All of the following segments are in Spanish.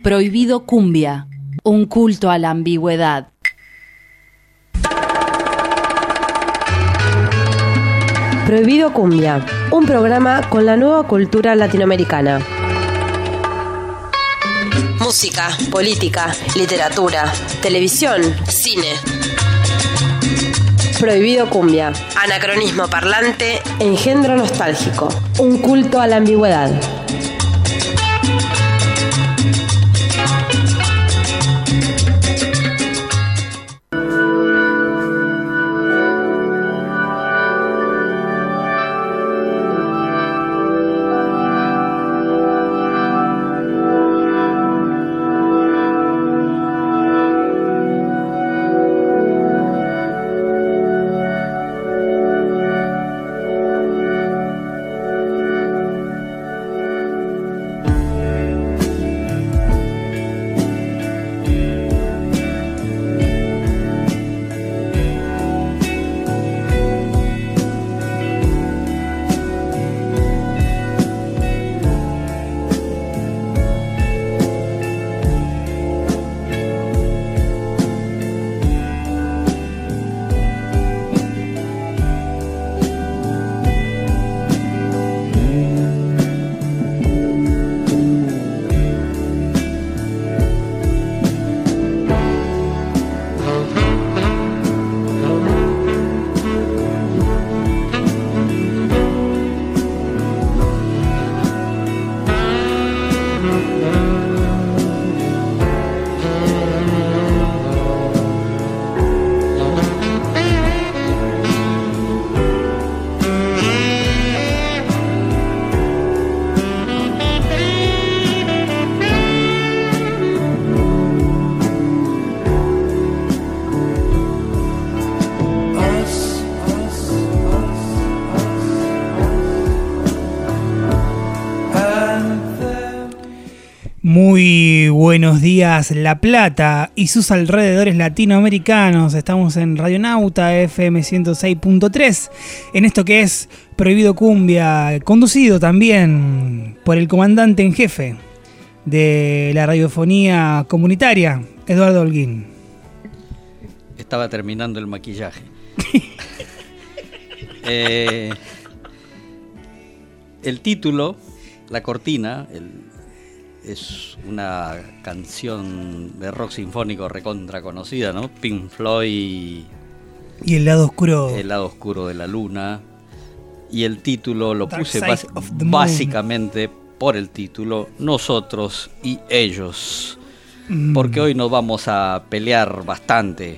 Prohibido Cumbia, un culto a la ambigüedad. Prohibido Cumbia, un programa con la nueva cultura latinoamericana. Música, política, literatura, televisión, cine. Prohibido Cumbia, anacronismo parlante, engendro nostálgico, un culto a la ambigüedad. Muy buenos días, La Plata y sus alrededores latinoamericanos. Estamos en Radionauta FM 106.3, en esto que es Prohibido Cumbia, conducido también por el comandante en jefe de la radiofonía comunitaria, Eduardo Holguín. Estaba terminando el maquillaje. El título, la cortina, es una canción de rock sinfónico recontra conocida, ¿no? Pink Floyd y el lado oscuro. El lado oscuro de la luna. Y el título lo Dark puse Side of the Moon. Básicamente por el título, Nosotros y Ellos. Porque hoy nos vamos a pelear bastante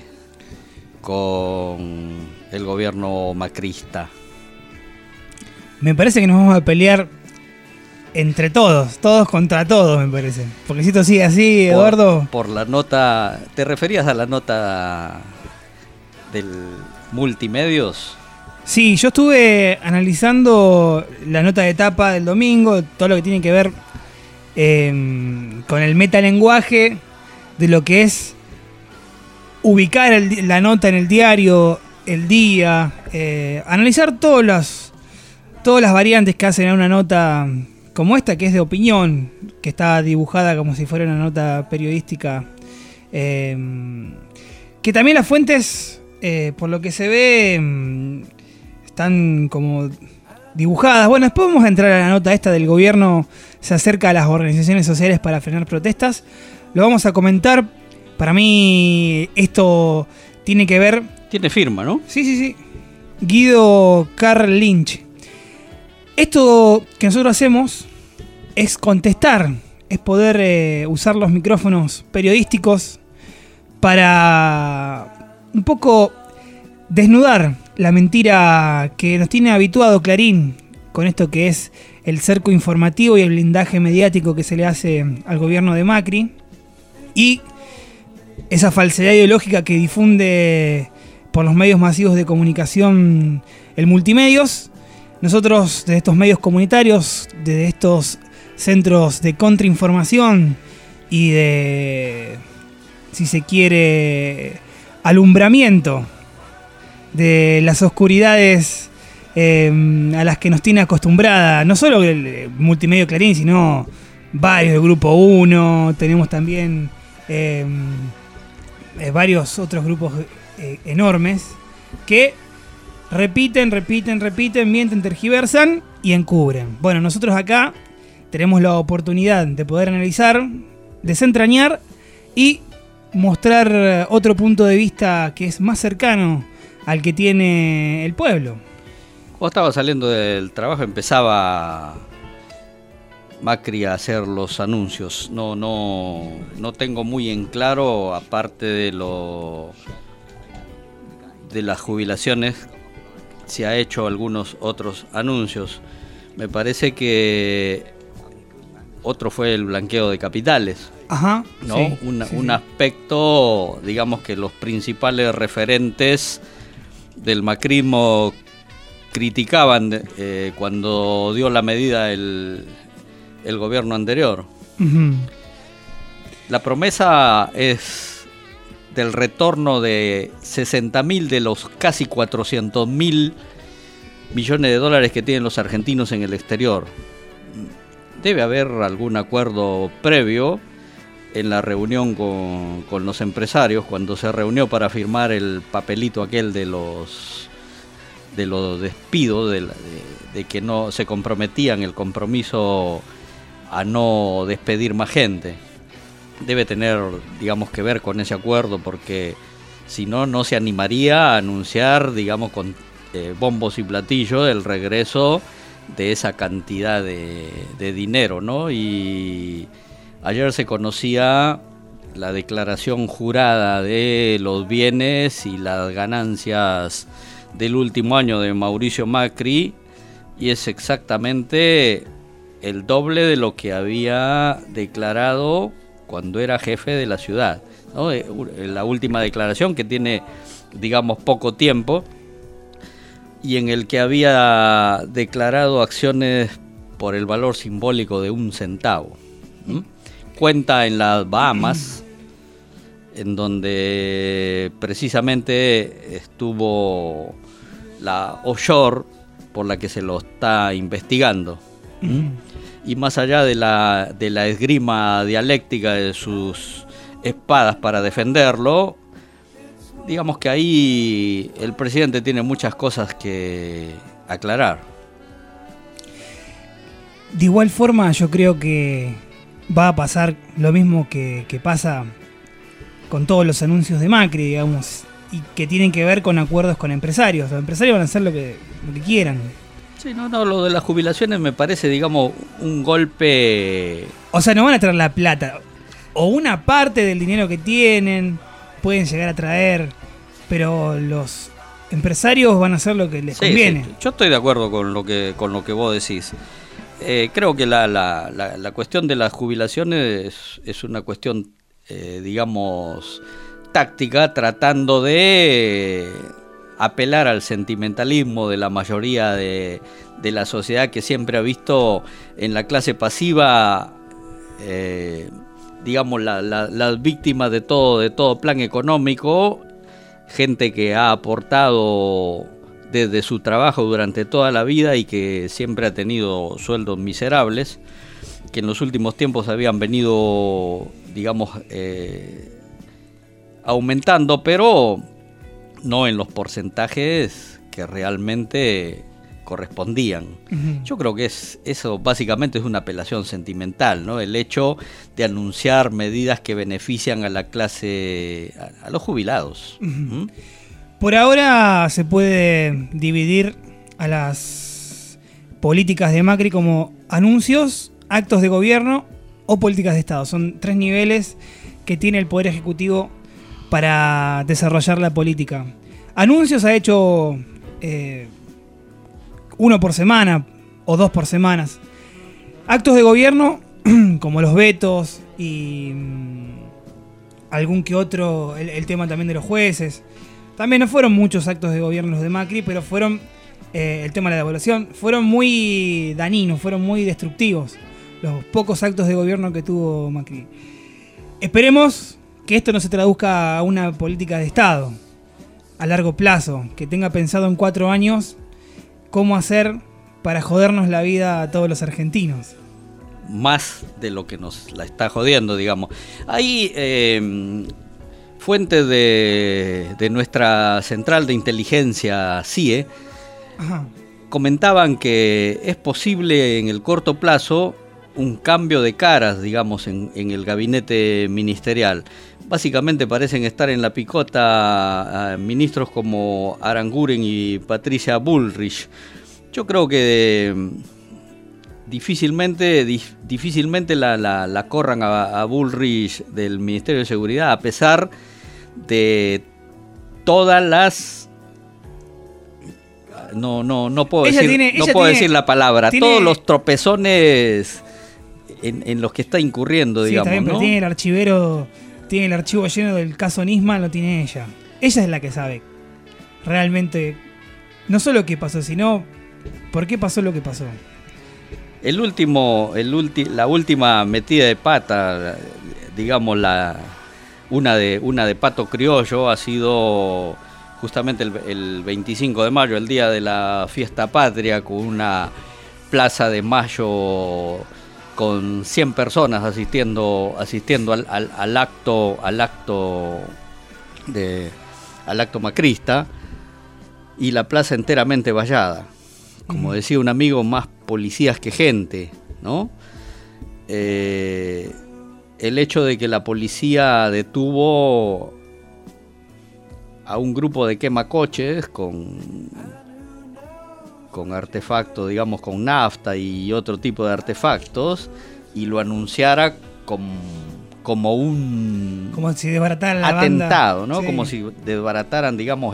con el gobierno macrista. Me parece que nos vamos a pelear entre todos contra todos, me parece. Porque si esto sigue así, Eduardo. Por la nota, ¿te referías a la nota del Multimedios? Sí, yo estuve analizando la nota de tapa del domingo, todo lo que tiene que ver con el metalenguaje de lo que es ubicar la nota en el diario, el día, analizar todas las variantes que hacen a una nota como esta, que es de opinión, que está dibujada como si fuera una nota periodística, que también las fuentes, por lo que se ve, están como dibujadas. Bueno, después vamos a entrar a la nota esta del gobierno, se acerca a las organizaciones sociales para frenar protestas, lo vamos a comentar. Para mí esto tiene que ver... Tiene firma, ¿no? Sí. Guido Carl Lynch. Esto que nosotros hacemos es contestar, es poder usar los micrófonos periodísticos para un poco desnudar la mentira que nos tiene habituado Clarín con esto que es el cerco informativo y el blindaje mediático que se le hace al gobierno de Macri y esa falsedad ideológica que difunde por los medios masivos de comunicación el Multimedios. Nosotros, desde estos medios comunitarios, desde estos centros de contrainformación y de, si se quiere, alumbramiento de las oscuridades a las que nos tiene acostumbrada, no solo el Multimedio Clarín, sino varios del Grupo 1, tenemos también varios otros grupos enormes que repiten, mienten, tergiversan y encubren. Bueno, nosotros acá tenemos la oportunidad de poder analizar, desentrañar y mostrar otro punto de vista que es más cercano al que tiene el pueblo. Cuando estaba saliendo del trabajo empezaba Macri a hacer los anuncios. No tengo muy en claro, aparte de las jubilaciones, si ha hecho algunos otros anuncios. Me parece que otro fue el blanqueo de capitales. Ajá, ¿no? Sí, Un aspecto, digamos que los principales referentes del macrismo criticaban cuando dio la medida el gobierno anterior. Uh-huh. La promesa es del retorno de 60.000 de los casi 400.000 millones de dólares que tienen los argentinos en el exterior. Debe haber algún acuerdo previo en la reunión con los empresarios, cuando se reunió para firmar el papelito aquel de los despidos, de que no se comprometían, el compromiso a no despedir más gente. Debe tener, digamos, que ver con ese acuerdo, porque si no se animaría a anunciar, digamos, con bombos y platillos el regreso de esa cantidad de dinero, ¿no? Y ayer se conocía la declaración jurada de los bienes y las ganancias del último año de Mauricio Macri, y es exactamente el doble de lo que había declarado cuando era jefe de la ciudad, ¿no? La última declaración, que tiene, digamos, poco tiempo, y en el que había declarado acciones por el valor simbólico de 1 centavo. Cuenta en las Bahamas, en donde precisamente estuvo la offshore por la que se lo está investigando. Y más allá de la esgrima dialéctica de sus espadas para defenderlo, digamos que ahí el presidente tiene muchas cosas que aclarar. De igual forma, yo creo que va a pasar lo mismo que pasa con todos los anuncios de Macri, digamos, y que tienen que ver con acuerdos con empresarios. Los empresarios van a hacer lo que quieran. Sí, lo de las jubilaciones me parece, digamos, un golpe. O sea, no van a traer la plata. O una parte del dinero que tienen pueden llegar a traer, pero los empresarios van a hacer lo que les conviene. Sí, yo estoy de acuerdo con lo que vos decís. Creo que la cuestión de las jubilaciones es una cuestión, digamos, táctica, tratando de apelar al sentimentalismo de la mayoría de la sociedad, que siempre ha visto en la clase pasiva, digamos, las víctimas de todo plan económico, gente que ha aportado desde su trabajo durante toda la vida y que siempre ha tenido sueldos miserables, que en los últimos tiempos habían venido, digamos, aumentando, pero no en los porcentajes que realmente correspondían. Uh-huh. Yo creo que eso básicamente es una apelación sentimental, ¿no? El hecho de anunciar medidas que benefician a la clase, a los jubilados. Uh-huh. Por ahora se puede dividir a las políticas de Macri como anuncios, actos de gobierno o políticas de Estado. Son 3 niveles que tiene el Poder Ejecutivo para desarrollar la política. Anuncios ha hecho 1 por semana o 2 por semanas. Actos de gobierno, como los vetos y algún que otro, el tema también de los jueces. También no fueron muchos actos de gobierno los de Macri, pero fueron, el tema de la devaluación, fueron muy dañinos, fueron muy destructivos los pocos actos de gobierno que tuvo Macri. Esperemos que esto no se traduzca a una política de Estado a largo plazo, que tenga pensado en 4 años cómo hacer para jodernos la vida a todos los argentinos. más de lo que nos la está jodiendo, digamos. Hay fuentes de nuestra central de inteligencia CIE, Ajá. comentaban que es posible en el corto plazo un cambio de caras, digamos, en el gabinete ministerial. Básicamente parecen estar en la picota ministros como Aranguren y Patricia Bullrich. Yo creo que difícilmente la corran a Bullrich del Ministerio de Seguridad, a pesar de todas las... No puedo decir la palabra. Todos los tropezones en los que está incurriendo, sí, digamos, también, ¿no? Pero tiene el archivo lleno del caso Nisman, lo tiene ella. Ella es la que sabe realmente no solo qué pasó, sino por qué pasó lo que pasó. La última metida de pata, digamos, una de Pato Criollo, ha sido justamente el 25 de mayo, el día de la fiesta patria, con una plaza de mayo con 100 personas asistiendo al acto macrista, y la plaza enteramente vallada. Como decía un amigo, más policías que gente, ¿no? El hecho de que la policía detuvo a un grupo de quemacoches con artefactos, digamos, con nafta y otro tipo de artefactos, y lo anunciara como si desbarataran la atentado, banda, ¿no? Sí. Como si desbarataran, digamos,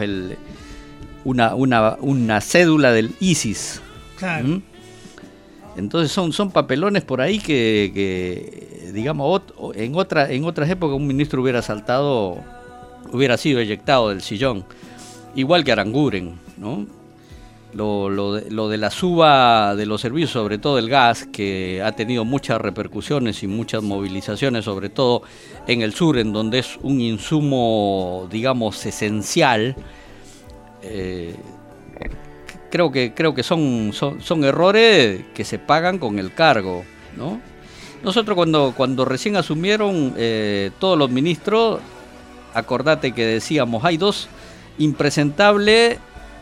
una cédula del ISIS. Claro. Entonces son papelones por ahí que digamos, en otras épocas un ministro hubiera sido eyectado del sillón, igual que Aranguren, ¿no? Lo de la suba de los servicios, sobre todo el gas, que ha tenido muchas repercusiones y muchas movilizaciones, sobre todo en el sur, en donde es un insumo, digamos, esencial. Creo que son errores que se pagan con el cargo, ¿no? Nosotros cuando recién asumieron todos los ministros, acordate que decíamos, hay dos impresentables,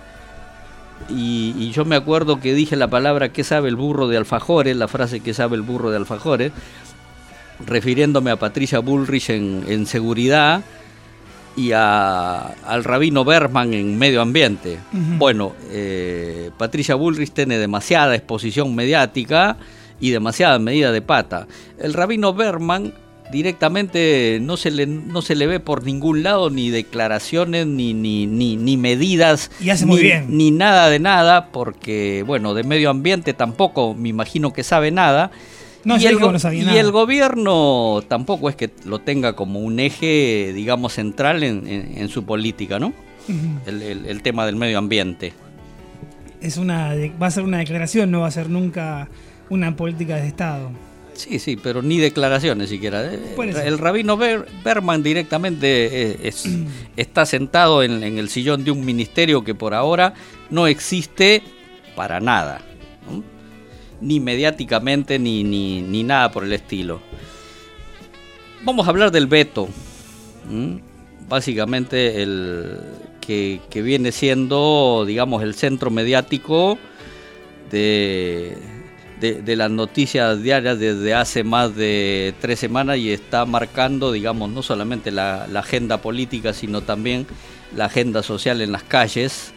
y yo me acuerdo que dije la palabra "¿qué sabe el burro de alfajores?", la frase "¿qué sabe el burro de alfajores?", refiriéndome a Patricia Bullrich en seguridad y al rabino Berman en medio ambiente. Uh-huh. Bueno, Patricia Bullrich tiene demasiada exposición mediática y demasiada medida de pata. El rabino Berman directamente no se le ve por ningún lado, ni declaraciones, ni medidas, y hace muy bien, ni nada de nada, porque, bueno, de medio ambiente tampoco me imagino que sabe nada. No, y nada. El gobierno tampoco es que lo tenga como un eje, digamos, central en su política, ¿no? Uh-huh. El tema del medio ambiente. Va a ser una declaración, no va a ser nunca una política de Estado. Sí, pero ni declaraciones siquiera. El rabino Berman directamente está sentado en el sillón de un ministerio que por ahora no existe para nada, ¿no? Ni mediáticamente ni nada por el estilo. Vamos a hablar del veto. Básicamente el que viene siendo, digamos, el centro mediático de las noticias diarias desde hace más de 3 semanas, y está marcando, digamos, no solamente la agenda política, sino también la agenda social en las calles,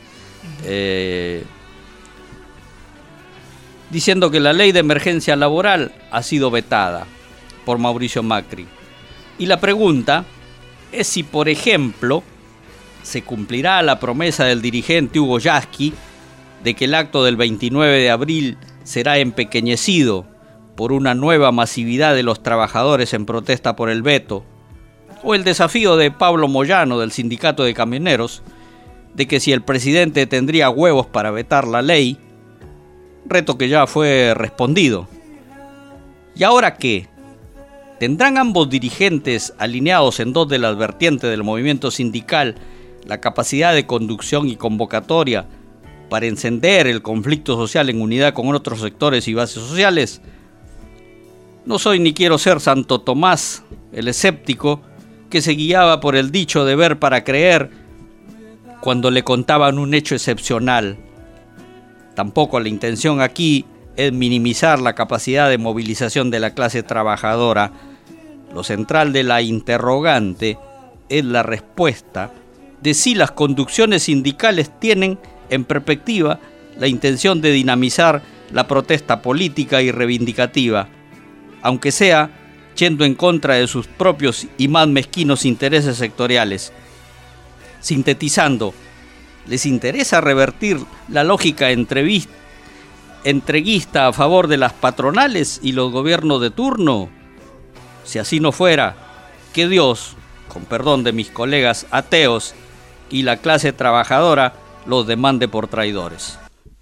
diciendo que la ley de emergencia laboral ha sido vetada por Mauricio Macri. Y la pregunta es si, por ejemplo, se cumplirá la promesa del dirigente Hugo Yasky de que el acto del 29 de abril será empequeñecido por una nueva masividad de los trabajadores en protesta por el veto, o el desafío de Pablo Moyano del sindicato de camioneros de que si el presidente tendría huevos para vetar la ley, reto que ya fue respondido. ¿Y ahora qué? ¿Tendrán ambos dirigentes, alineados en 2 de las vertientes del movimiento sindical, la capacidad de conducción y convocatoria para encender el conflicto social en unidad con otros sectores y bases sociales? No soy ni quiero ser Santo Tomás, el escéptico, que se guiaba por el dicho de ver para creer cuando le contaban un hecho excepcional. Tampoco la intención aquí es minimizar la capacidad de movilización de la clase trabajadora. Lo central de la interrogante es la respuesta de si las conducciones sindicales tienen en perspectiva la intención de dinamizar la protesta política y reivindicativa, aunque sea yendo en contra de sus propios y más mezquinos intereses sectoriales. Sintetizando, ¿les interesa revertir la lógica entreguista a favor de las patronales y los gobiernos de turno? Si así no fuera, que Dios, con perdón de mis colegas ateos, y la clase trabajadora los demande por traidores.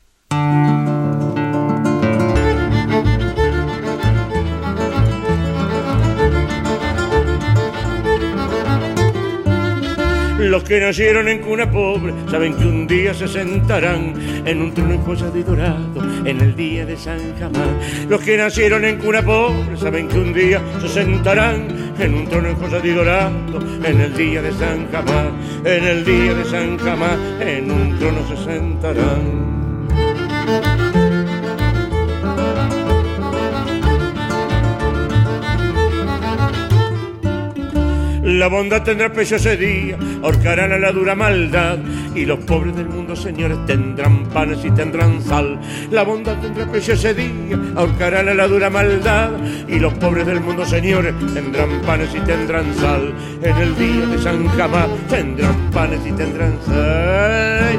Los que nacieron en cuna pobre saben que un día se sentarán en un trono enjollado y dorado en el día de San Jamás. Los que nacieron en cuna pobre saben que un día se sentarán en un trono enjollado y dorado en el día de San Jamás. En el día de San Jamás en un trono se sentarán. La bondad tendrá precio ese día, ahorcarán a la dura maldad, y los pobres del mundo, señores, tendrán panes y tendrán sal. La bondad tendrá precio ese día, ahorcarán a la dura maldad, y los pobres del mundo, señores, tendrán panes y tendrán sal. En el día de San Jamás tendrán panes y tendrán sal.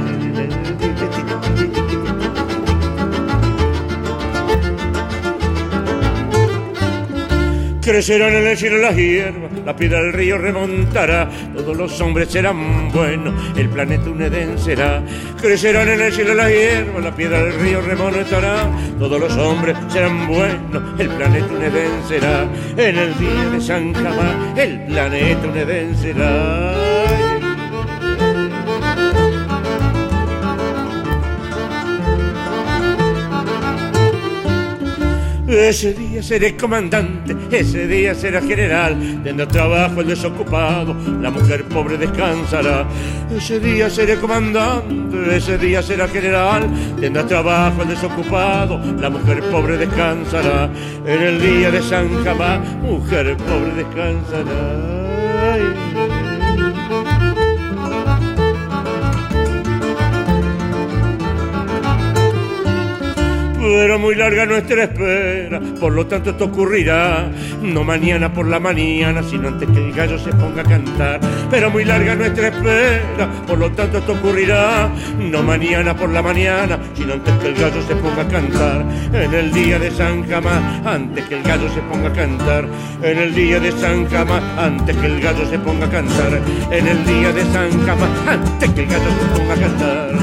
Crecerán en el cielo las hierbas, la piedra del río remontará, todos los hombres serán buenos, el planeta un Edén será. Crecerán en el cielo las hierbas, la piedra del río remontará, todos los hombres serán buenos, el planeta un Edén será. En el día de San Jamás, el planeta un Edén será. Ese día seré comandante, ese día será general, tendrá trabajo el desocupado, la mujer pobre descansará. Ese día seré comandante, ese día será general, tendrá trabajo el desocupado, la mujer pobre descansará. En el día de San Jamás, mujer pobre descansará. Pero muy larga nuestra espera, por lo tanto esto ocurrirá, no mañana por la mañana, sino antes que el gallo se ponga a cantar. Pero muy larga nuestra espera, por lo tanto esto ocurrirá, no mañana por la mañana, sino antes que el gallo se ponga a cantar. En el día de San Jamás, antes que el gallo se ponga a cantar. En el día de San Jamás, antes que el gallo se ponga a cantar. En el día de San Jamás, antes que el gallo se ponga a cantar.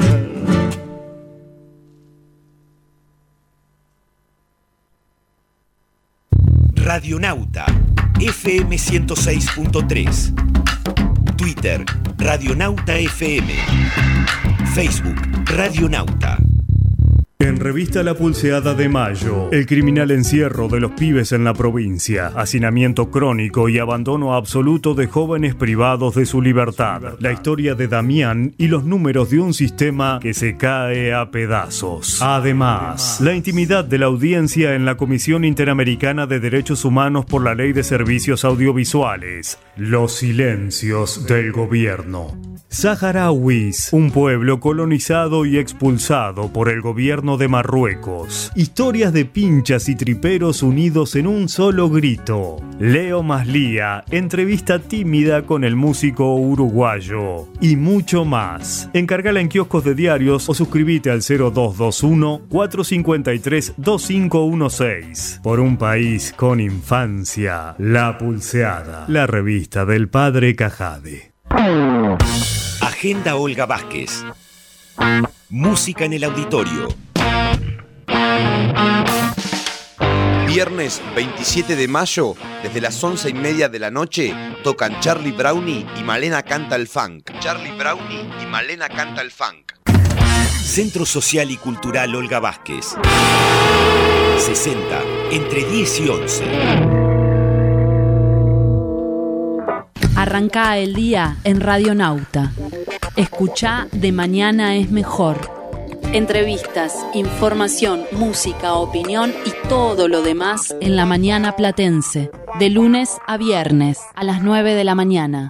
Radionauta FM 106.3, Twitter Radionauta FM, Facebook Radionauta. En revista La Pulseada de Mayo, el criminal encierro de los pibes en la provincia, hacinamiento crónico y abandono absoluto de jóvenes privados de su libertad. La historia de Damián y los números de un sistema que se cae a pedazos. Además, la intimidad de la audiencia en la Comisión Interamericana de Derechos Humanos por la Ley de Servicios Audiovisuales. Los silencios del gobierno. Saharauis, un pueblo colonizado y expulsado por el gobierno de Marruecos. Historias de pinchas y triperos unidos en un solo grito. Leo Maslía, entrevista tímida con el músico uruguayo. Y mucho más. Encargala en kioscos de diarios o suscríbete al 0221-453-2516. Por un país con infancia. La Pulseada, la revista del padre Cajade. Agenda Olga Vázquez. Música en el auditorio. Viernes 27 de mayo, desde las 11:30 de la noche, tocan Charlie Brownie y Malena Canta el Funk. Charlie Brownie y Malena Canta el Funk. Centro Social y Cultural Olga Vázquez. 60 entre 10 y 11. Arrancá el día en Radionauta. Escuchá De Mañana es Mejor. Entrevistas, información, música, opinión y todo lo demás en la mañana platense. De lunes a viernes a las 9 de la mañana.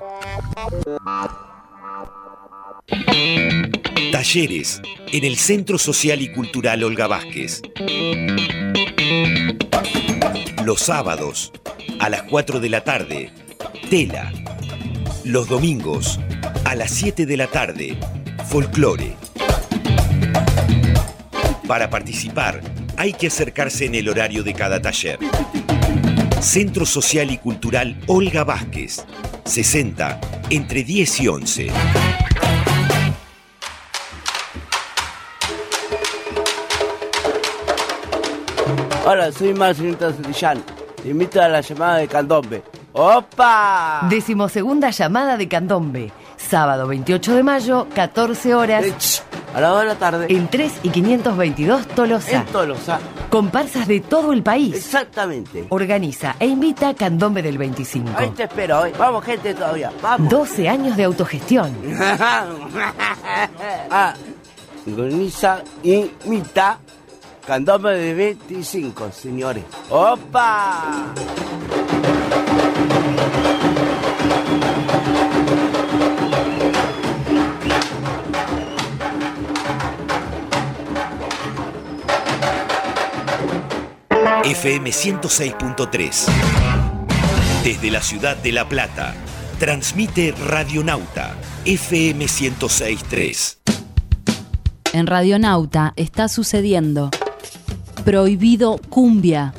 Talleres en el Centro Social y Cultural Olga Vázquez. Los sábados a las 4 de la tarde, tela. Los domingos a las 7 de la tarde, folclore. Para participar hay que acercarse en el horario de cada taller. Centro Social y Cultural Olga Vázquez, 60, entre 10 y 11. Hola, soy Marcelito Santillán. Te invito a la llamada de Candombe. ¡Opa! 12ª llamada de Candombe. Sábado 28 de mayo, 14 horas. A la 2 de la tarde. En 3 y 522 Tolosa. En Tolosa. Comparsas de todo el país. Exactamente. Organiza e invita Candombe del 25. Ahí te espero, ¿eh? Vamos, gente, todavía. Vamos. 12 años de autogestión. Organiza e invita Candombe del 25, señores. ¡Opa! FM 106.3. Desde la ciudad de La Plata, transmite Radionauta, FM 106.3. En Radionauta está sucediendo Prohibido Cumbia.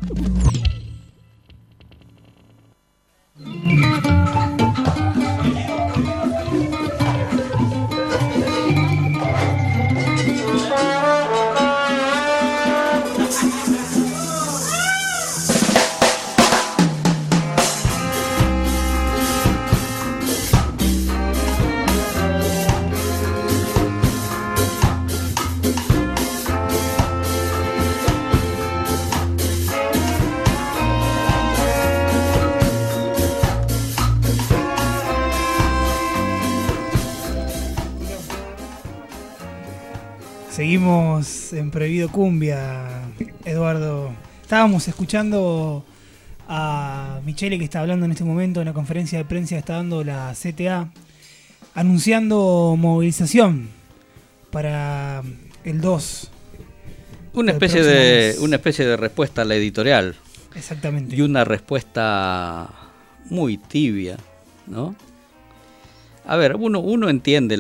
Seguimos en Prohibido Cumbia, Eduardo. Estábamos escuchando a Michele, que está hablando en este momento en la conferencia de prensa que está dando la CTA, anunciando movilización para el 2. Una especie de respuesta a la editorial. Exactamente. Y una respuesta muy tibia, ¿no? A ver, uno entiende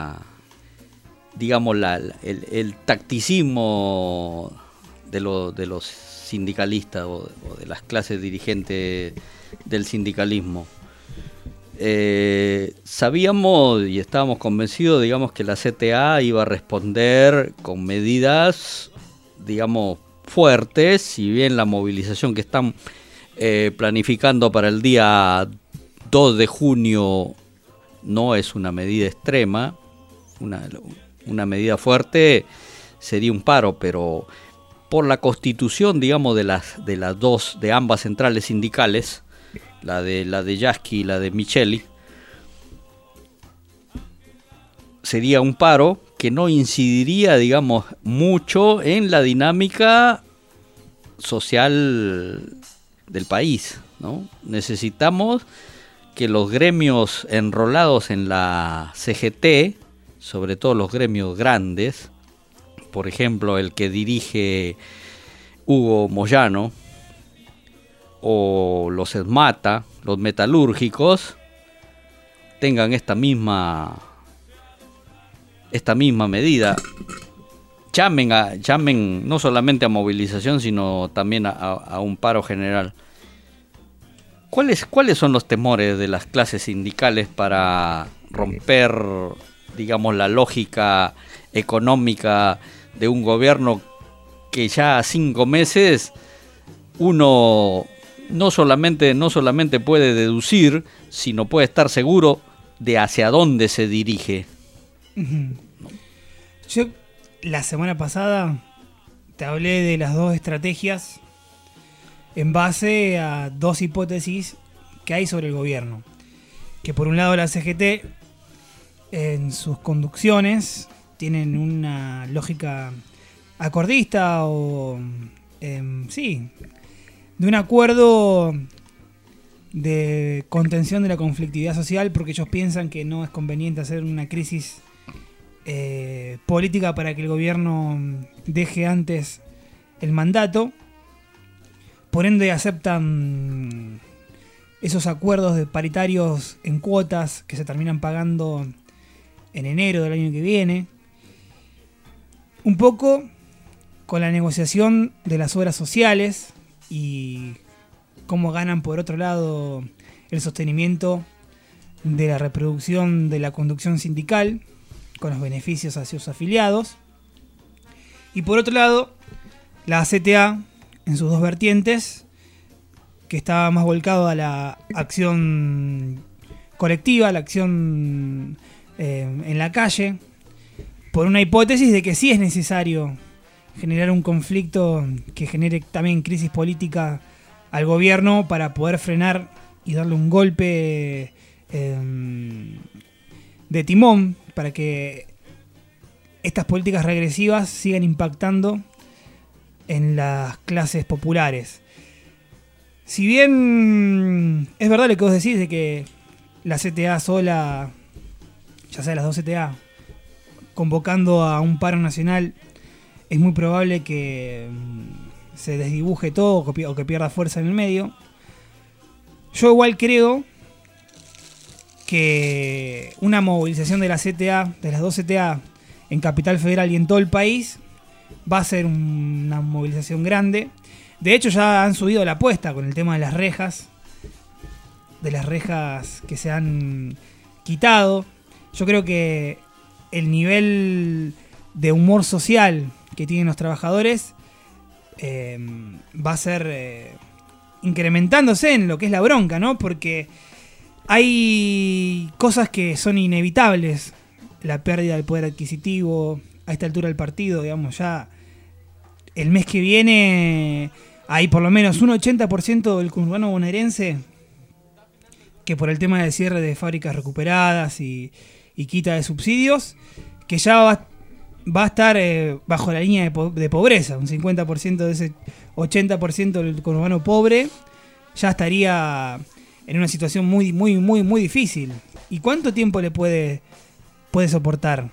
el tacticismo de los sindicalistas o de las clases dirigentes del sindicalismo. Sabíamos y estábamos convencidos, digamos, que la CTA iba a responder con medidas, digamos, fuertes, si bien la movilización que están planificando para el día 2 de junio no es una medida extrema, una medida fuerte sería un paro, pero por la constitución, digamos, de ambas centrales sindicales, la de Yasky y la de Micheli, sería un paro que no incidiría, digamos, mucho en la dinámica social del país, ¿no? Necesitamos que los gremios enrolados en la CGT, sobre todo los gremios grandes, por ejemplo el que dirige Hugo Moyano, o los ESMATA, los metalúrgicos, tengan esta misma medida. Llamen no solamente a movilización, sino también a un paro general. ¿Cuáles son los temores de las clases sindicales para romper, digamos, la lógica económica de un gobierno que ya a 5 meses uno no solamente puede deducir, sino puede estar seguro de hacia dónde se dirige? Yo la semana pasada te hablé de las dos estrategias en base a dos hipótesis que hay sobre el gobierno. Que por un lado la CGT en sus conducciones tienen una lógica acordista o sí, de un acuerdo de contención de la conflictividad social, porque ellos piensan que no es conveniente hacer una crisis política para que el gobierno deje antes el mandato. Por ende aceptan esos acuerdos de paritarios en cuotas que se terminan pagando en enero del año que viene. Un poco con la negociación de las obras sociales y cómo ganan por otro lado el sostenimiento de la reproducción de la conducción sindical con los beneficios hacia sus afiliados. Y por otro lado, la CTA en sus dos vertientes, que estaba más volcado a la acción colectiva, la acción en la calle, por una hipótesis de que sí es necesario generar un conflicto que genere también crisis política al gobierno para poder frenar y darle un golpe de timón para que estas políticas regresivas sigan impactando en las clases populares. Si bien es verdad lo que vos decís de que la CTA sola, ya sea las dos CTA, convocando a un paro nacional, es muy probable que se desdibuje todo o que pierda fuerza en el medio. Yo igual creo que una movilización de la CTA, de las dos CTA, en Capital Federal y en todo el país, va a ser una movilización grande. De hecho ya han subido la apuesta con el tema de las rejas que se han quitado. Yo creo que el nivel de humor social que tienen los trabajadores va a ser incrementándose en lo que es la bronca, ¿no? Porque hay cosas que son inevitables. La pérdida del poder adquisitivo a esta altura del partido, digamos, ya el mes que viene hay por lo menos un 80% del conurbano bonaerense que por el tema del cierre de fábricas recuperadas y quita de subsidios, que ya va a estar bajo la línea de pobreza. Un 50% de ese 80% del conurbano pobre ya estaría en una situación muy, muy, muy, muy difícil. ¿Y cuánto tiempo le puede soportar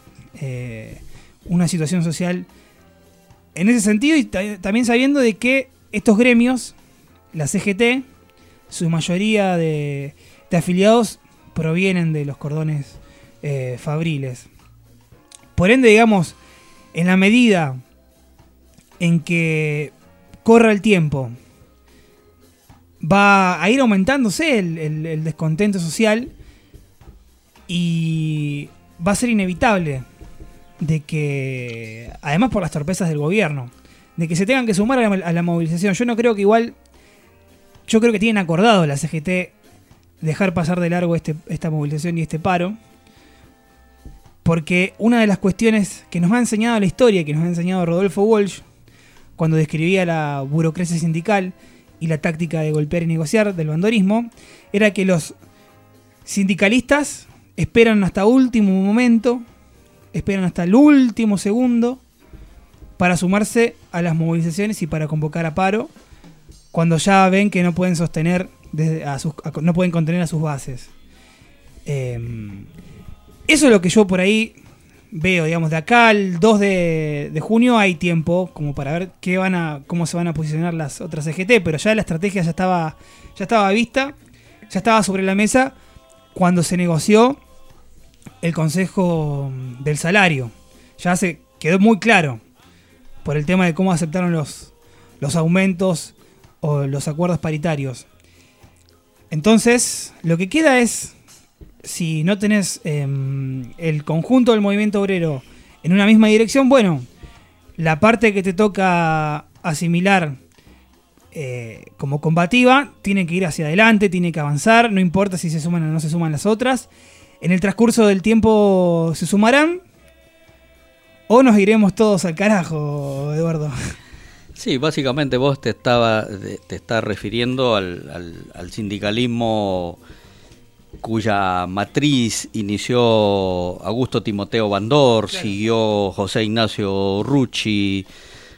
una situación social en ese sentido? Y también sabiendo de que estos gremios, la CGT, su mayoría de afiliados provienen de los cordones fabriles. Por ende, digamos, en la medida en que corra el tiempo, va a ir aumentándose el descontento social y va a ser inevitable de que, además por las torpezas del gobierno, de que se tengan que sumar a la movilización. Yo creo que tienen acordado la CGT dejar pasar de largo esta movilización y este paro, porque una de las cuestiones que nos ha enseñado la historia, que nos ha enseñado Rodolfo Walsh cuando describía la burocracia sindical y la táctica de golpear y negociar del bandorismo, era que los sindicalistas esperan hasta último momento, esperan hasta el último segundo para sumarse a las movilizaciones y para convocar a paro cuando ya ven que no pueden sostener no pueden contener a sus bases. Eso es lo que yo por ahí veo, digamos, de acá al 2 de junio hay tiempo como para ver cómo se van a posicionar las otras CGT, pero ya la estrategia ya estaba vista, ya estaba sobre la mesa cuando se negoció el Consejo del Salario. Ya se quedó muy claro por el tema de cómo aceptaron los aumentos o los acuerdos paritarios. Entonces, lo que queda es, si no tenés el conjunto del movimiento obrero en una misma dirección, bueno, la parte que te toca asimilar como combativa tiene que ir hacia adelante, tiene que avanzar, no importa si se suman o no se suman las otras. En el transcurso del tiempo se sumarán o nos iremos todos al carajo, Eduardo. Sí, básicamente vos te estás refiriendo al sindicalismo cuya matriz inició Augusto Timoteo Bandor, claro. Siguió José Ignacio Rucci,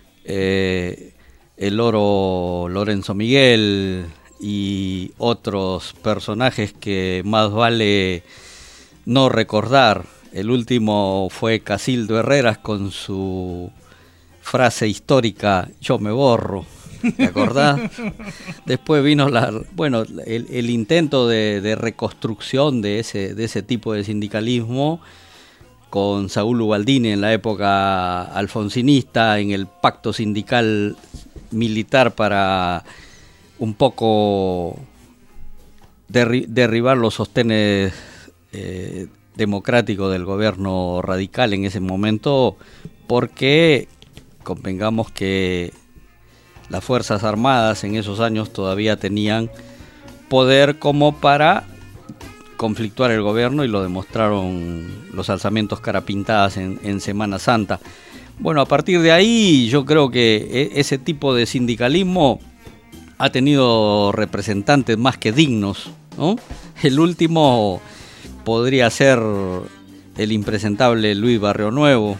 el Loro Lorenzo Miguel y otros personajes que más vale no recordar. El último fue Casildo Herreras con su frase histórica, yo me borro, ¿te acordás? Después vino el intento de reconstrucción de ese tipo de sindicalismo con Saúl Ubaldini en la época alfonsinista, en el pacto sindical militar para un poco derribar los sostenes democráticos del gobierno radical en ese momento, porque convengamos que las Fuerzas Armadas en esos años todavía tenían poder como para conflictuar el gobierno, y lo demostraron los alzamientos carapintadas en Semana Santa. Bueno, a partir de ahí yo creo que ese tipo de sindicalismo ha tenido representantes más que dignos, ¿no? El último podría ser el impresentable Luis Barrio Nuevo,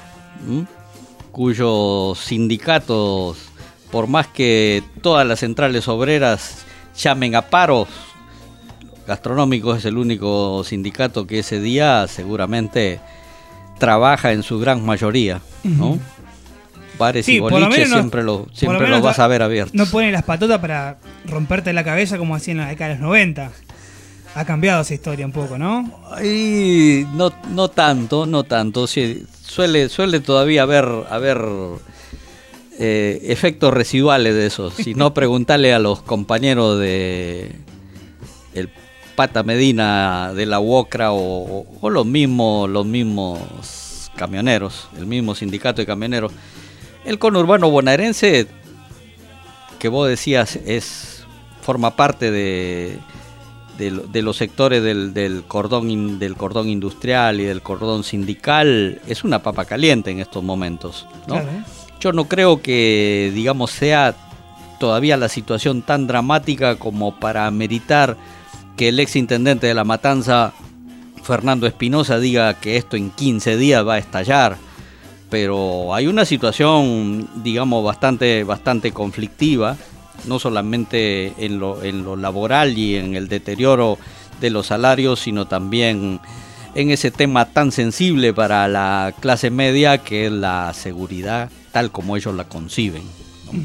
cuyos sindicatos, por más que todas las centrales obreras llamen a paros gastronómicos, es el único sindicato que ese día seguramente trabaja en su gran mayoría, ¿no? Bares sí, y boliches siempre lo vas a ver abiertos. No ponen las patotas para romperte la cabeza como hacían en la década de los 90. Ha cambiado esa historia un poco, ¿no? Y no tanto. Sí, suele todavía haber efectos residuales de eso. Si no, preguntarle a los compañeros de el Pata Medina de la UOCRA o los mismos camioneros, el mismo sindicato de camioneros. El conurbano bonaerense, que vos decías, forma parte de los sectores del cordón industrial y del cordón sindical, es una papa caliente en estos momentos, ¿no? Claro. Yo no creo que, digamos, sea todavía la situación tan dramática como para ameritar que el exintendente de La Matanza, Fernando Espinosa, diga que esto en 15 días va a estallar. Pero hay una situación, digamos, bastante conflictiva, no solamente en lo laboral y en el deterioro de los salarios, sino también en ese tema tan sensible para la clase media, que es la seguridad tal como ellos la conciben, ¿no?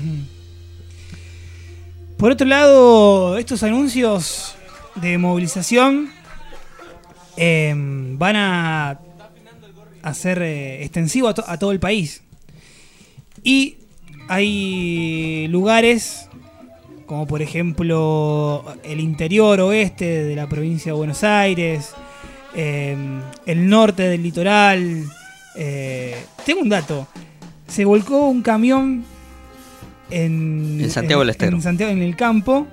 Por otro lado, estos anuncios de movilización van a ser extensivos a todo el país. Y hay lugares como por ejemplo el interior oeste de la provincia de Buenos Aires, el norte del litoral. Tengo un dato: se volcó un camión en Santiago del Estero, en el campo,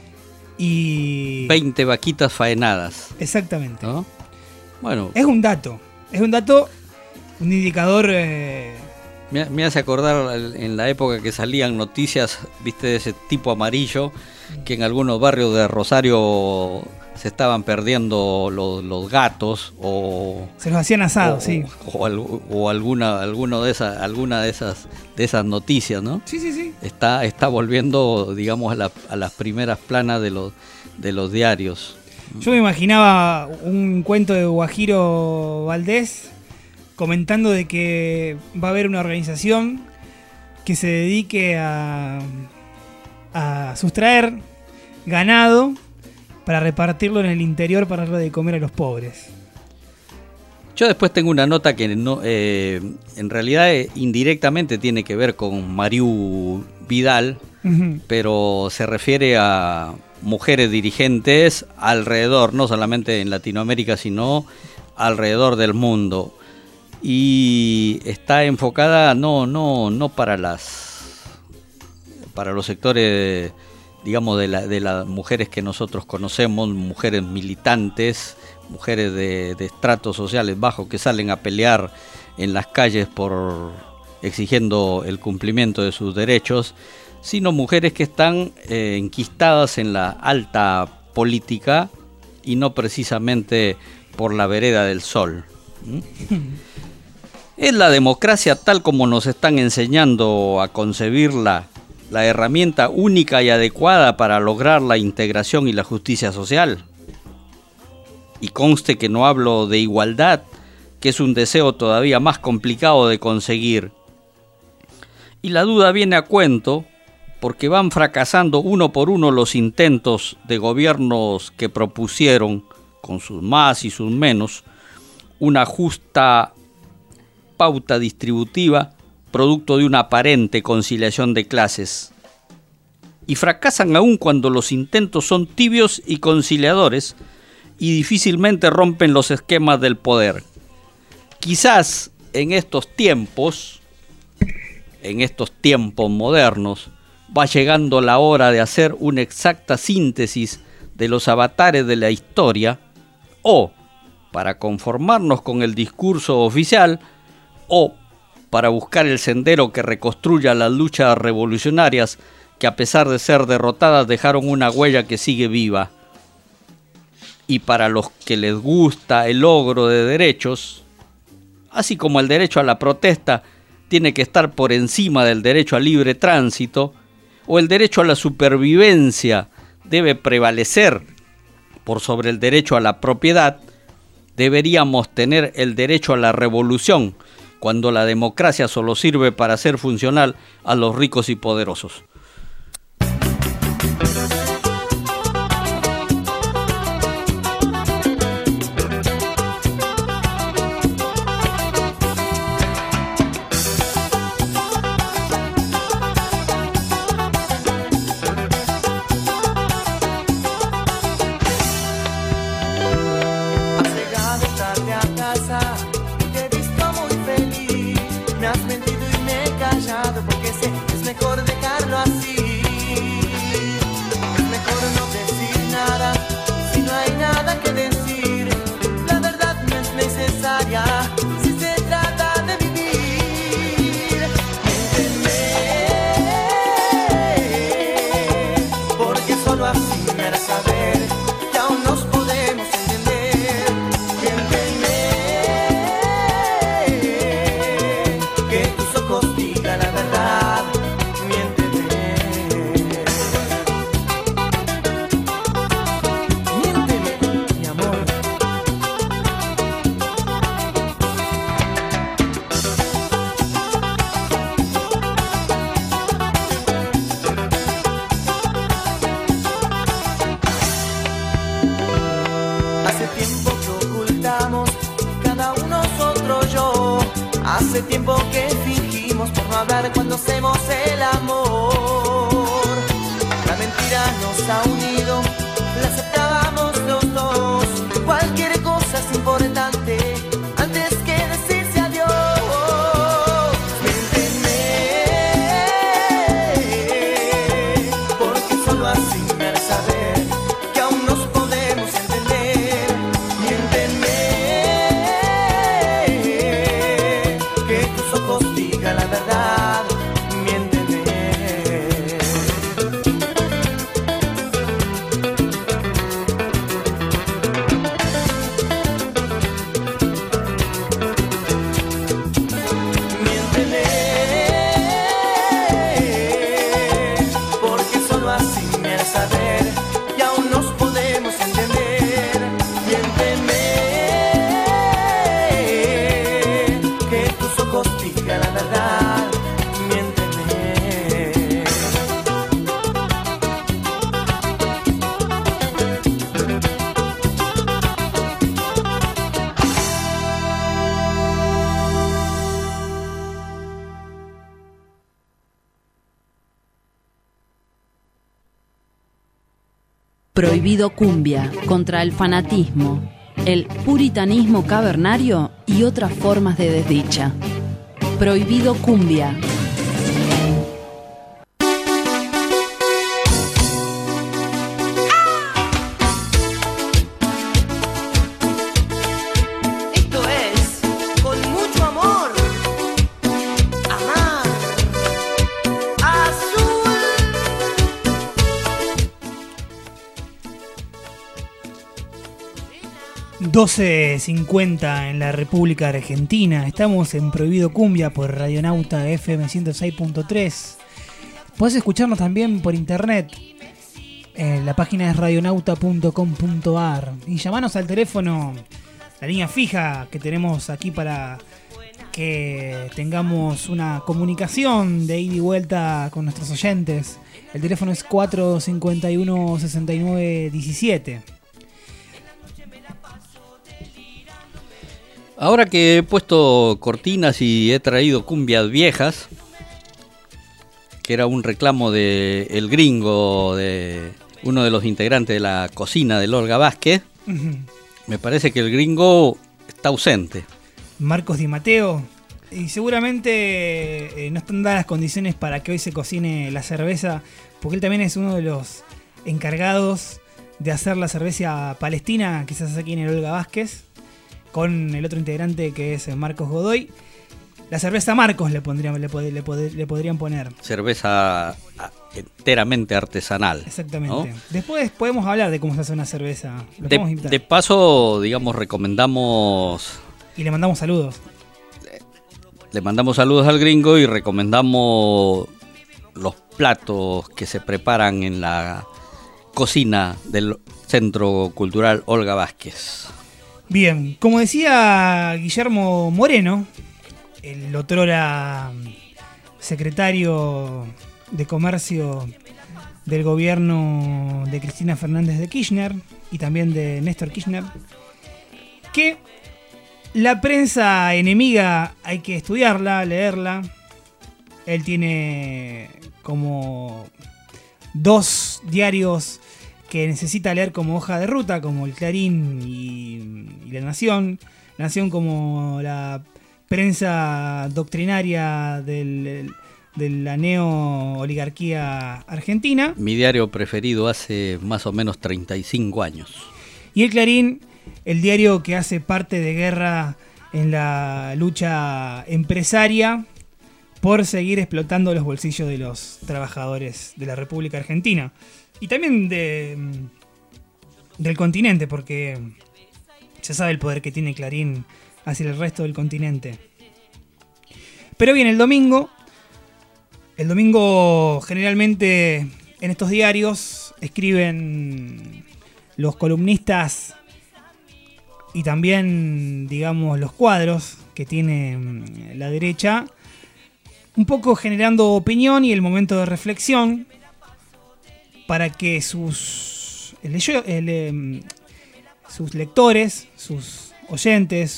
y 20 vaquitas faenadas. Exactamente, ¿no? Bueno, es un dato, un indicador. Me hace acordar en la época que salían noticias, viste, de ese tipo amarillo, que en algunos barrios de Rosario se estaban perdiendo los gatos, o se los hacían asados, sí, o alguna de esas noticias, ¿no? Sí. Está volviendo, digamos, a las primeras planas de los diarios. Yo me imaginaba un cuento de Guajiro Valdés comentando de que va a haber una organización que se dedique a sustraer ganado para repartirlo en el interior para darle de comer a los pobres. Yo después tengo una nota que no, en realidad indirectamente tiene que ver con Mariú Vidal, pero se refiere a mujeres dirigentes alrededor, no solamente en Latinoamérica, sino alrededor del mundo. Y está enfocada no para los sectores, digamos, de las mujeres que nosotros conocemos, mujeres militantes, mujeres de estratos sociales bajos que salen a pelear en las calles por exigiendo el cumplimiento de sus derechos, sino mujeres que están enquistadas en la alta política y no precisamente por la vereda del sol. ¿Es la democracia, tal como nos están enseñando a concebirla, la herramienta única y adecuada para lograr la integración y la justicia social? Y conste que no hablo de igualdad, que es un deseo todavía más complicado de conseguir. Y la duda viene a cuento porque van fracasando uno por uno los intentos de gobiernos que propusieron, con sus más y sus menos, una justa pauta distributiva producto de una aparente conciliación de clases. Y fracasan aún cuando los intentos son tibios y conciliadores y difícilmente rompen los esquemas del poder. Quizás en estos tiempos modernos, va llegando la hora de hacer una exacta síntesis de los avatares de la historia, o para conformarnos con el discurso oficial, o para buscar el sendero que reconstruya las luchas revolucionarias que, a pesar de ser derrotadas, dejaron una huella que sigue viva. Y para los que les gusta el logro de derechos, así como el derecho a la protesta tiene que estar por encima del derecho al libre tránsito, o el derecho a la supervivencia debe prevalecer por sobre el derecho a la propiedad, deberíamos tener el derecho a la revolución, cuando la democracia solo sirve para hacer funcional a los ricos y poderosos. Hace tiempo que fingimos por no hablar cuando hacemos el amor. La mentira nos ha unido, la aceptábamos los dos. Cualquier cosa es importante antes que decirse adiós. Miénteme, porque solo así me harás saber que aún nos podemos entender. Miénteme, diga la verdad, miénteme. Miénteme, porque solo así me harás saber que aún nos podemos entender. Miénteme, que tus ojos digan la verdad, miénteme. Prohibido cumbia, contra el fanatismo, el puritanismo cavernario y otras formas de desdicha. Prohibido cumbia. Esto es con mucho amor. Amada 12:50 en la República Argentina. Estamos en Prohibido Cumbia por Radionauta FM 106.3. Podés escucharnos también por internet. La página es radionauta.com.ar. Y llamanos al teléfono, la línea fija que tenemos aquí para que tengamos una comunicación de ida y vuelta con nuestros oyentes. El teléfono es 451-6917. Ahora que he puesto cortinas y he traído cumbias viejas, que era un reclamo de El Gringo, de uno de los integrantes de la cocina del Olga Vázquez, me parece que El Gringo está ausente. Marcos Di Matteo, y seguramente no están dadas las condiciones para que hoy se cocine la cerveza, porque él también es uno de los encargados de hacer la cerveza palestina, quizás aquí en el Olga Vázquez, con el otro integrante que es Marcos Godoy. La cerveza Marcos le podrían poner. Cerveza enteramente artesanal. Exactamente. ¿No? Después podemos hablar de cómo se hace una cerveza. De paso, digamos, recomendamos... Y le mandamos saludos. Le mandamos saludos al Gringo y recomendamos los platos que se preparan en la cocina del Centro Cultural Olga Vázquez. Bien, como decía Guillermo Moreno, el otrora secretario de Comercio del gobierno de Cristina Fernández de Kirchner y también de Néstor Kirchner, que la prensa enemiga hay que estudiarla, leerla. Él tiene como 2 diarios que necesita leer como hoja de ruta, como el Clarín y La Nación. La Nación como la prensa doctrinaria de la neo-oligarquía argentina. Mi diario preferido hace más o menos 35 años. Y el Clarín, el diario que hace parte de guerra en la lucha empresaria por seguir explotando los bolsillos de los trabajadores de la República Argentina. Y también del continente, porque ya sabe el poder que tiene Clarín hacia el resto del continente. Pero bien, el domingo generalmente en estos diarios escriben los columnistas y también, digamos, los cuadros que tiene la derecha, un poco generando opinión y el momento de reflexión para que sus lectores, sus oyentes,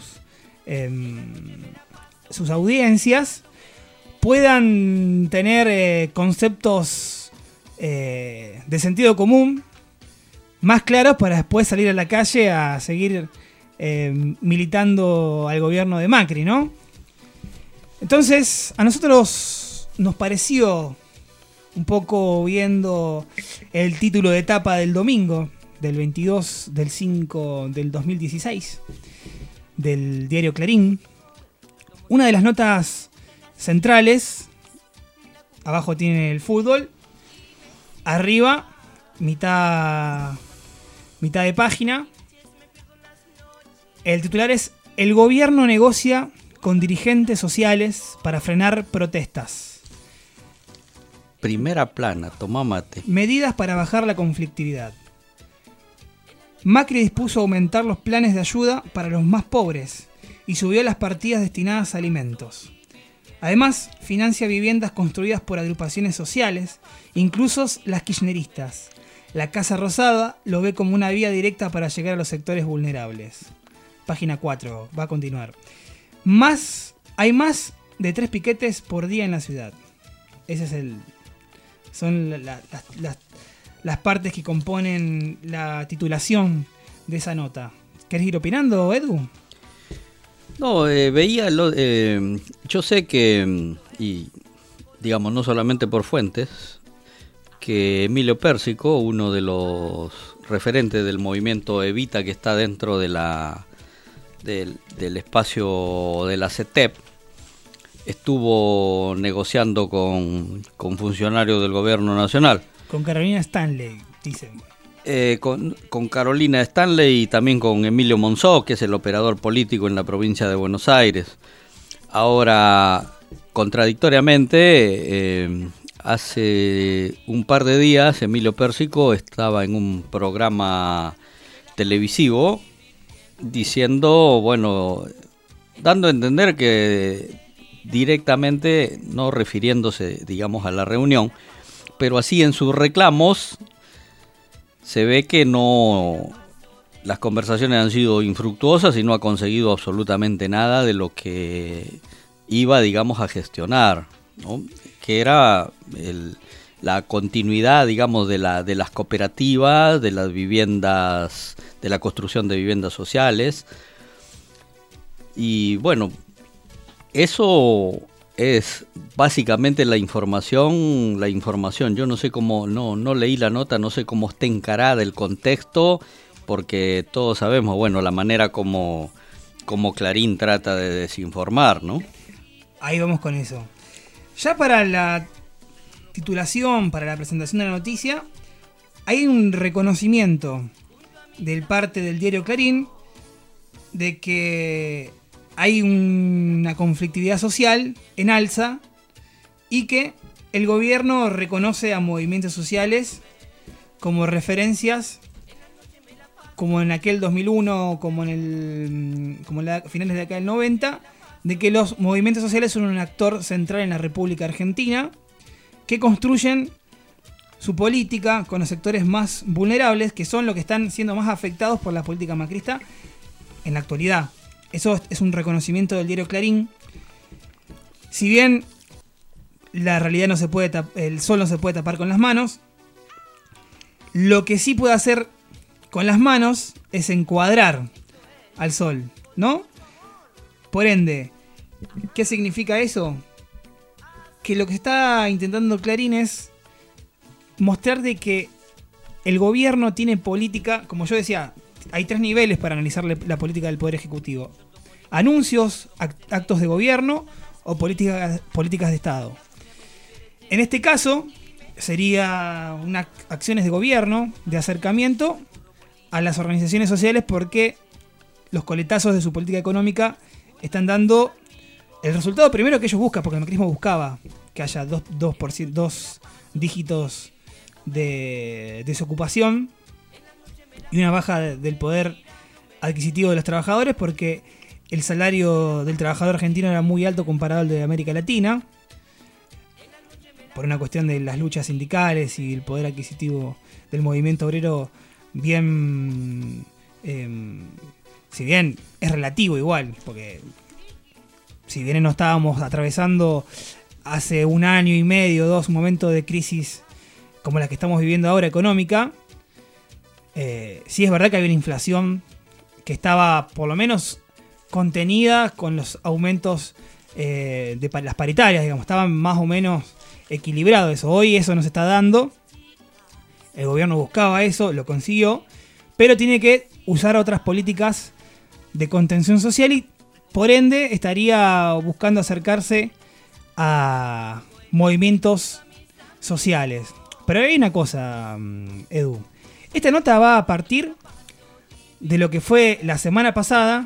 sus audiencias puedan tener conceptos de sentido común más claros para después salir a la calle a seguir militando al gobierno de Macri, ¿no? Entonces, a nosotros nos pareció, un poco viendo el título de etapa del domingo, del 22/5 del 2016, del diario Clarín, una de las notas centrales, abajo tiene el fútbol, arriba, mitad de página, el titular es: el gobierno negocia con dirigentes sociales para frenar protestas. Primera plana, tomá mate. Medidas para bajar la conflictividad. Macri dispuso aumentar los planes de ayuda para los más pobres y subió las partidas destinadas a alimentos. Además, financia viviendas construidas por agrupaciones sociales, incluso las kirchneristas. La Casa Rosada lo ve como una vía directa para llegar a los sectores vulnerables. Página 4, va a continuar. Hay más de 3 piquetes por día en la ciudad. Ese es son las partes que componen la titulación de esa nota. ¿Querés ir opinando, Edu? No, veía, yo sé que, y digamos no solamente por fuentes, que Emilio Pérsico, uno de los referentes del movimiento Evita que está dentro de del espacio de la CETEP, estuvo negociando con funcionarios del gobierno nacional. Con Carolina Stanley, dicen. con Carolina Stanley y también con Emilio Monzó, que es el operador político en la provincia de Buenos Aires. Ahora, contradictoriamente, hace un par de días Emilio Pérsico estaba en un programa televisivo diciendo, bueno, dando a entender que directamente, no refiriéndose, digamos, a la reunión, pero así en sus reclamos se ve que no, las conversaciones han sido infructuosas y no ha conseguido absolutamente nada de lo que iba, digamos, a gestionar, ¿no? Que era la continuidad, digamos, de las cooperativas, de las viviendas, de la construcción de viviendas sociales. Y bueno, eso es básicamente la información. Yo no sé cómo, no leí la nota, no sé cómo está encarada el contexto, porque todos sabemos, bueno, la manera como Clarín trata de desinformar, ¿no? Ahí vamos con eso. Ya para la titulación, para la presentación de la noticia, hay un reconocimiento del parte del diario Clarín de que hay una conflictividad social en alza y que el gobierno reconoce a movimientos sociales como referencias, como en aquel 2001, como en finales de la década del 90, de que los movimientos sociales son un actor central en la República Argentina, que construyen su política con los sectores más vulnerables, que son los que están siendo más afectados por la política macrista en la actualidad. Eso es un reconocimiento del diario Clarín. Si bien la realidad no se puede el sol no se puede tapar con las manos, lo que sí puede hacer con las manos es encuadrar al sol, ¿no? Por ende, ¿qué significa eso? Que lo que está intentando Clarín es mostrar de que el gobierno tiene política, como yo decía, hay 3 niveles para analizar la política del Poder Ejecutivo: anuncios, actos de gobierno o políticas de Estado. En este caso, sería acciones de gobierno, de acercamiento a las organizaciones sociales, porque los coletazos de su política económica están dando el resultado primero que ellos buscan, porque el macrismo buscaba que haya 2 dígitos de desocupación y una baja del poder adquisitivo de los trabajadores, porque el salario del trabajador argentino era muy alto comparado al de América Latina, por una cuestión de las luchas sindicales y el poder adquisitivo del movimiento obrero, bien, si bien es relativo igual, porque si bien no estábamos atravesando hace 1 año y medio, 2, un momento de crisis como la que estamos viviendo ahora económica, sí es verdad que había una inflación que estaba por lo menos contenida con los aumentos de las paritarias, digamos, estaban más o menos equilibrados eso. Hoy eso no se está dando, el gobierno buscaba eso, lo consiguió, pero tiene que usar otras políticas de contención social y por ende estaría buscando acercarse a movimientos sociales. Pero hay una cosa, Edu. Esta nota va a partir de lo que fue la semana pasada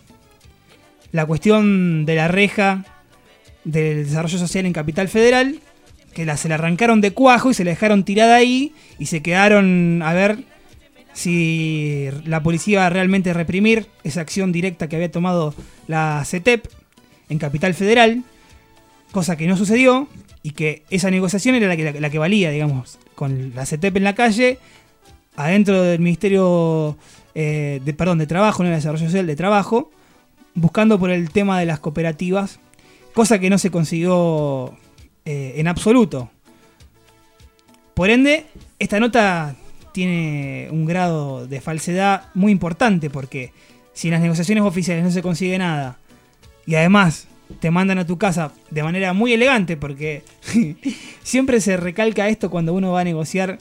la cuestión de la reja del desarrollo social en Capital Federal, que se la arrancaron de cuajo y se la dejaron tirada ahí y se quedaron a ver si la policía iba a realmente reprimir esa acción directa que había tomado la CETEP en Capital Federal, cosa que no sucedió, y que esa negociación era la que valía, digamos, con la CETEP en la calle, adentro del Ministerio de Trabajo, no de Desarrollo Social, de Trabajo, buscando por el tema de las cooperativas, cosa que no se consiguió en absoluto. Por ende, esta nota tiene un grado de falsedad muy importante, porque si en las negociaciones oficiales no se consigue nada y además te mandan a tu casa de manera muy elegante, porque siempre se recalca esto cuando uno va a negociar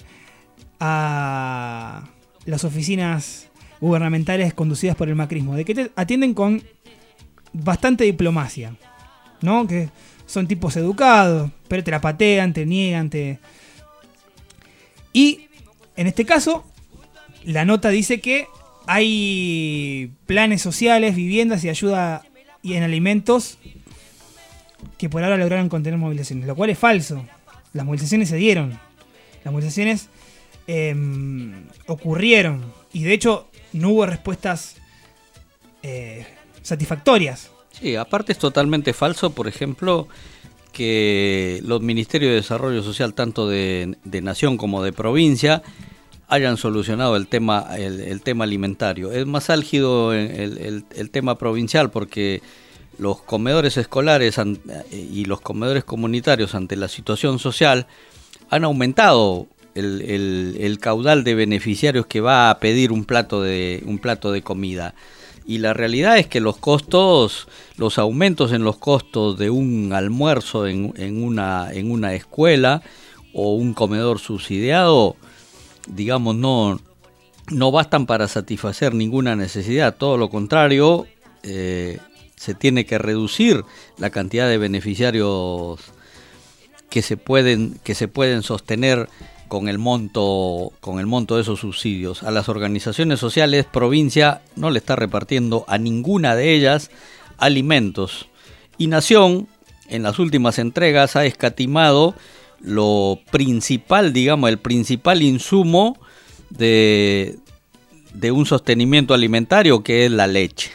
a las oficinas gubernamentales conducidas por el macrismo, de que te atienden con bastante diplomacia, ¿no? Que son tipos educados, pero te la patean, te niegan, Y en este caso la nota dice que hay planes sociales, viviendas y ayuda y en alimentos que por ahora lograron contener movilizaciones, lo cual es falso. Las movilizaciones se dieron. Las movilizaciones ocurrieron. Y de hecho no hubo respuestas satisfactorias. Sí, aparte es totalmente falso, por ejemplo, que los Ministerios de Desarrollo Social, tanto de Nación como de provincia, hayan solucionado el tema alimentario. Es más álgido el tema provincial porque los comedores escolares y los comedores comunitarios ante la situación social han aumentado el caudal de beneficiarios que va a pedir un plato de comida. Y la realidad es que los aumentos en los costos de un almuerzo en una escuela o un comedor subsidiado, digamos, no bastan para satisfacer ninguna necesidad. Todo lo contrario, se tiene que reducir la cantidad de beneficiarios que se pueden sostener con el monto de esos subsidios. A las organizaciones sociales, provincia no le está repartiendo a ninguna de ellas alimentos. Y Nación, en las últimas entregas, ha escatimado lo principal, digamos, el principal insumo de un sostenimiento alimentario, que es la leche.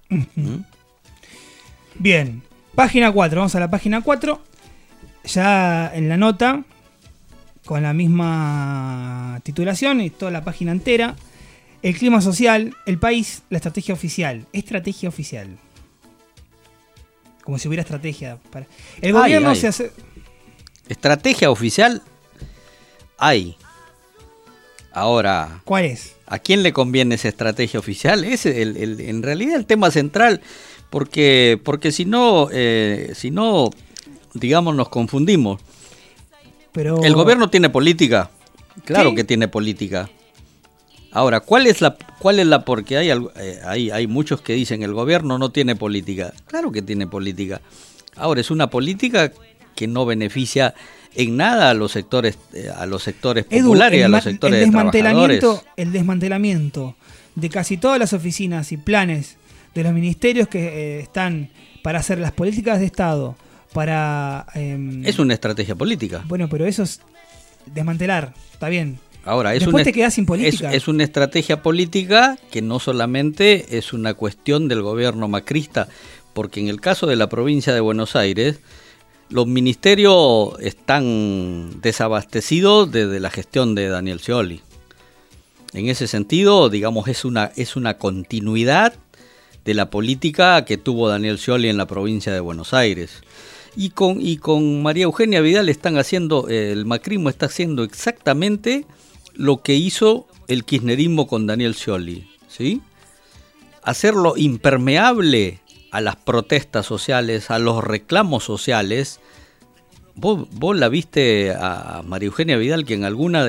Bien, página 4, vamos a la página 4. Ya en la nota, con la misma titulación y toda la página entera, el clima social, el país, la estrategia oficial. Estrategia oficial. Como si hubiera estrategia. El gobierno se hace... Estrategia oficial hay. Ahora, ¿cuál es? ¿A quién le conviene esa estrategia oficial? Es en realidad el tema central, porque si no, digamos, nos confundimos. Pero... El gobierno tiene política, claro. ¿Sí? Que tiene política. Ahora, ¿cuál es la? Porque hay muchos que dicen el gobierno no tiene política. Claro que tiene política. Ahora, es una política que no beneficia en nada a los sectores populares, a los sectores de trabajadores. El desmantelamiento de casi todas las oficinas y planes de los ministerios que están para hacer las políticas de Estado, para... es una estrategia política. Bueno, pero eso es desmantelar, está bien. Ahora, después te quedás sin política. Es una estrategia política que no solamente es una cuestión del gobierno macrista, porque en el caso de la provincia de Buenos Aires, los ministerios están desabastecidos desde la gestión de Daniel Scioli. En ese sentido, digamos, es una continuidad de la política que tuvo Daniel Scioli en la provincia de Buenos Aires. Y con María Eugenia Vidal el macrismo está haciendo exactamente lo que hizo el kirchnerismo con Daniel Scioli, ¿sí? Hacerlo impermeable a las protestas sociales, a los reclamos sociales. Vos la viste a María Eugenia Vidal que en alguna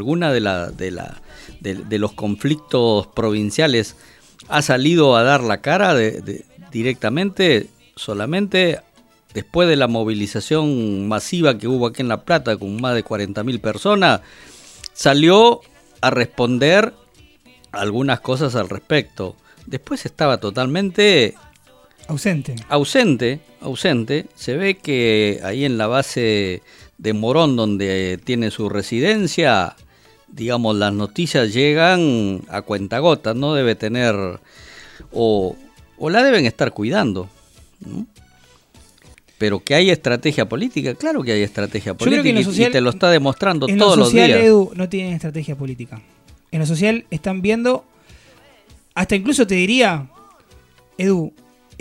de los conflictos provinciales ha salido a dar la cara directamente, solamente después de la movilización masiva que hubo aquí en La Plata con más de 40.000 personas, salió a responder algunas cosas al respecto. Después estaba totalmente ausente. Se ve que ahí en la base de Morón, donde tiene su residencia, digamos, las noticias llegan a cuentagotas, no debe tener, o la deben estar cuidando, ¿no? Pero que hay estrategia política, claro que hay estrategia política, y te lo está demostrando todos los días. Edu, no tienen estrategia política. En lo social están viendo, hasta incluso te diría, Edu,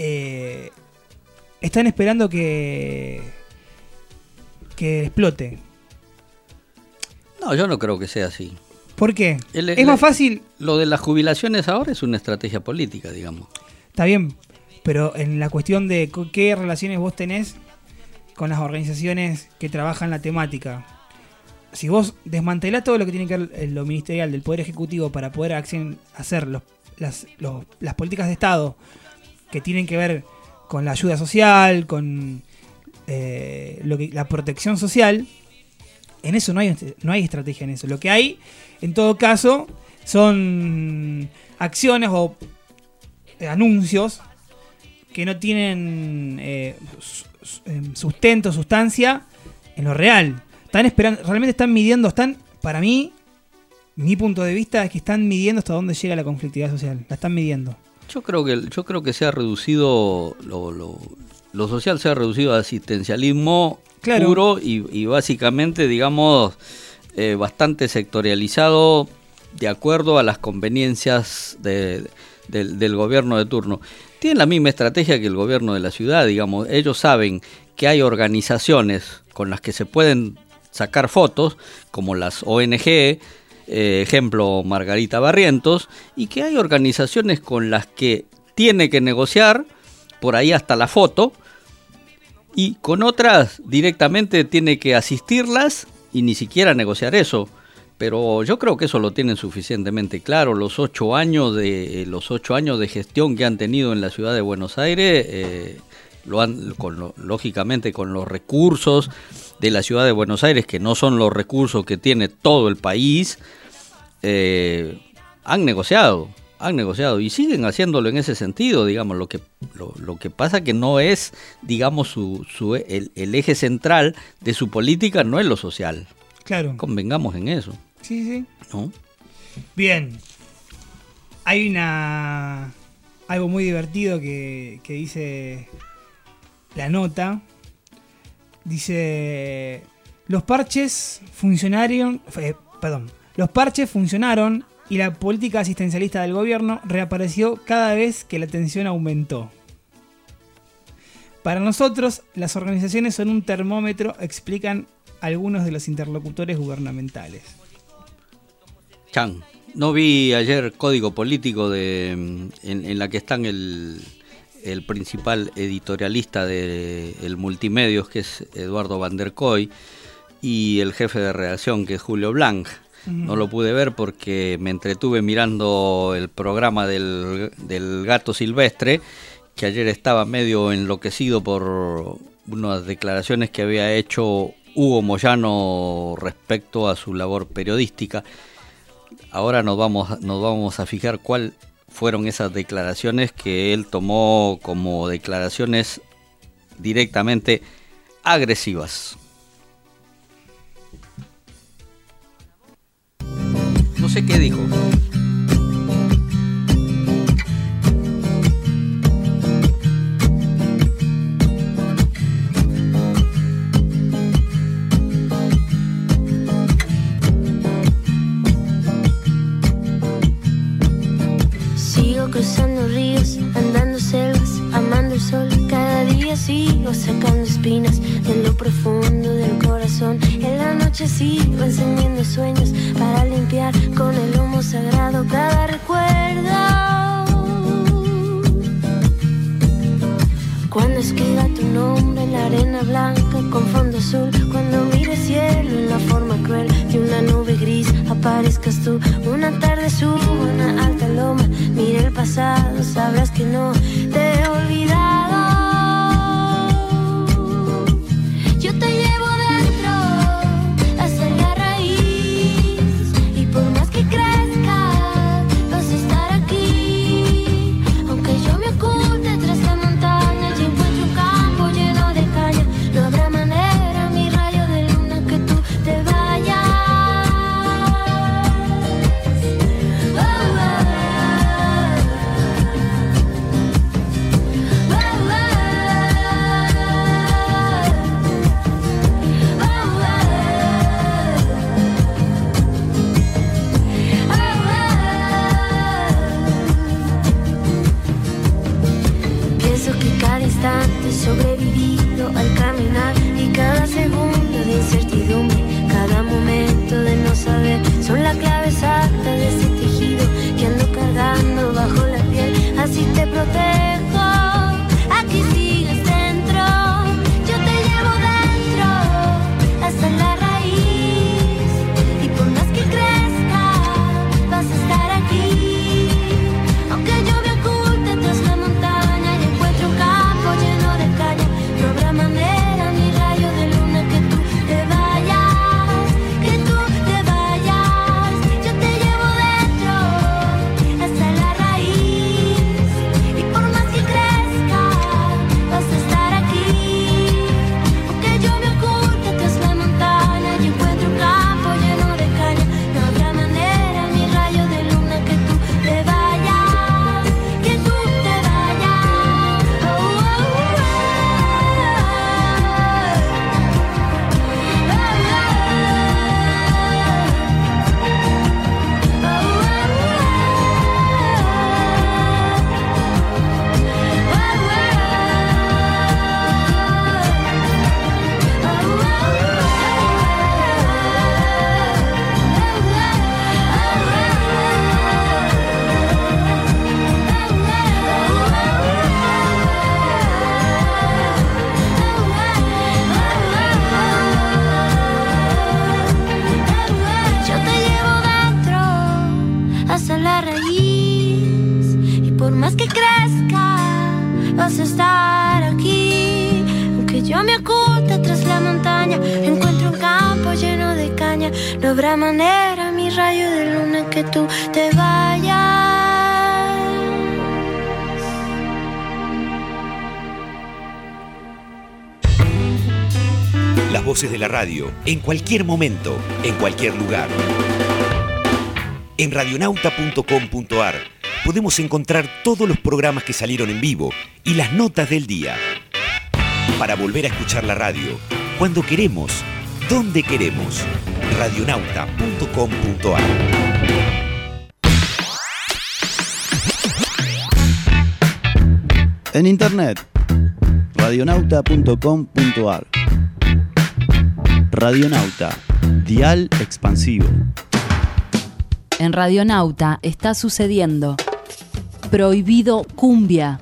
están esperando que explote. No, yo no creo que sea así. ¿Por qué? Es más fácil... Lo de las jubilaciones ahora es una estrategia política, digamos. Está bien, pero en la cuestión de qué relaciones vos tenés con las organizaciones que trabajan la temática. Si vos desmantelás todo lo que tiene que ver lo ministerial del Poder Ejecutivo para poder hacer las políticas de Estado que tienen que ver con la ayuda social, con la protección social, en eso no hay estrategia en eso. Lo que hay, en todo caso, son acciones o anuncios que no tienen sustento, sustancia en lo real. Están esperando, realmente están midiendo, para mí, mi punto de vista es que están midiendo hasta dónde llega la conflictividad social. La están midiendo. Yo creo que se ha reducido, lo social se ha reducido a asistencialismo puro y básicamente, digamos, bastante sectorializado de acuerdo a las conveniencias del gobierno de turno. Tienen la misma estrategia que el gobierno de la ciudad, digamos. Ellos saben que hay organizaciones con las que se pueden sacar fotos, como las ONG, ejemplo Margarita Barrientos, y que hay organizaciones con las que tiene que negociar, por ahí hasta la foto, y con otras directamente tiene que asistirlas y ni siquiera negociar eso. Pero yo creo que eso lo tienen suficientemente claro. Los 8 años de gestión que han tenido en la ciudad de Buenos Aires, lógicamente con los recursos de la ciudad de Buenos Aires, que no son los recursos que tiene todo el país, han negociado y siguen haciéndolo en ese sentido, digamos. Lo que pasa que no es, digamos, el eje central de su política no es lo social. Claro. Convengamos en eso. Sí. ¿No? Bien. Hay algo muy divertido que dice la nota. Dice: los parches funcionaron y la política asistencialista del gobierno reapareció cada vez que la tensión aumentó. Para nosotros, las organizaciones son un termómetro, explican algunos de los interlocutores gubernamentales. Chan, no vi ayer Código Político en la que están el principal editorialista del Multimedios, que es Eduardo Van der Koy, y el jefe de redacción, que es Julio Blanc. No lo pude ver porque me entretuve mirando el programa del Gato Silvestre, que ayer estaba medio enloquecido por unas declaraciones que había hecho Hugo Moyano respecto a su labor periodística. Ahora nos vamos a fijar cuál fueron esas declaraciones que él tomó como declaraciones directamente agresivas. No sé qué dijo. Sigo cruzando ríos, andando selvas, amando el sol. Cada día sigo sacando espinas de lo profundo del corazón. En la noche sigo encendiendo sueños para limpiar con el humo sagrado cada recuerdo. Cuando escriba tu nombre en la arena blanca con fondo azul, cuando mire cielo en la forma cruel de una nube gris, aparezcas tú. Una tarde subo a una alta loma, mire el pasado, sabrás que no te he olvidado. Yo te llevo dentro hasta la raíz, y por más que crezca vas a estar aquí. Aunque yo me oculte tras la montaña y encuentro un campo lleno de caña, no habrá manera, mi rayo de luna, que tú te vayas. Pienso que cada instante he sobrevivido al caminar, y cada segundo de incertidumbre, cada momento de no saber, son la clave exacta de ese tejido que ando cargando bajo la piel. Así te protejo, aquí sigues dentro. Yo te llevo dentro hasta la raíz, y por más que crezca vas a estar aquí. Aunque yo me oculte tras la montaña y encuentro un campo lleno de caña, no habrá manera, mi por más que crezca, vas a estar aquí. Aunque yo me oculte tras la montaña, encuentro un campo lleno de caña. No habrá manera, mi rayo de luna, que tú te vayas. Las voces de la radio, en cualquier momento, en cualquier lugar. En radionauta.com.ar podemos encontrar todos los programas que salieron en vivo y las notas del día. Para volver a escuchar la radio, cuando queremos, donde queremos. radionauta.com.ar. En internet, radionauta.com.ar. Radionauta, dial expansivo. En Radionauta está sucediendo Prohibido Cumbia.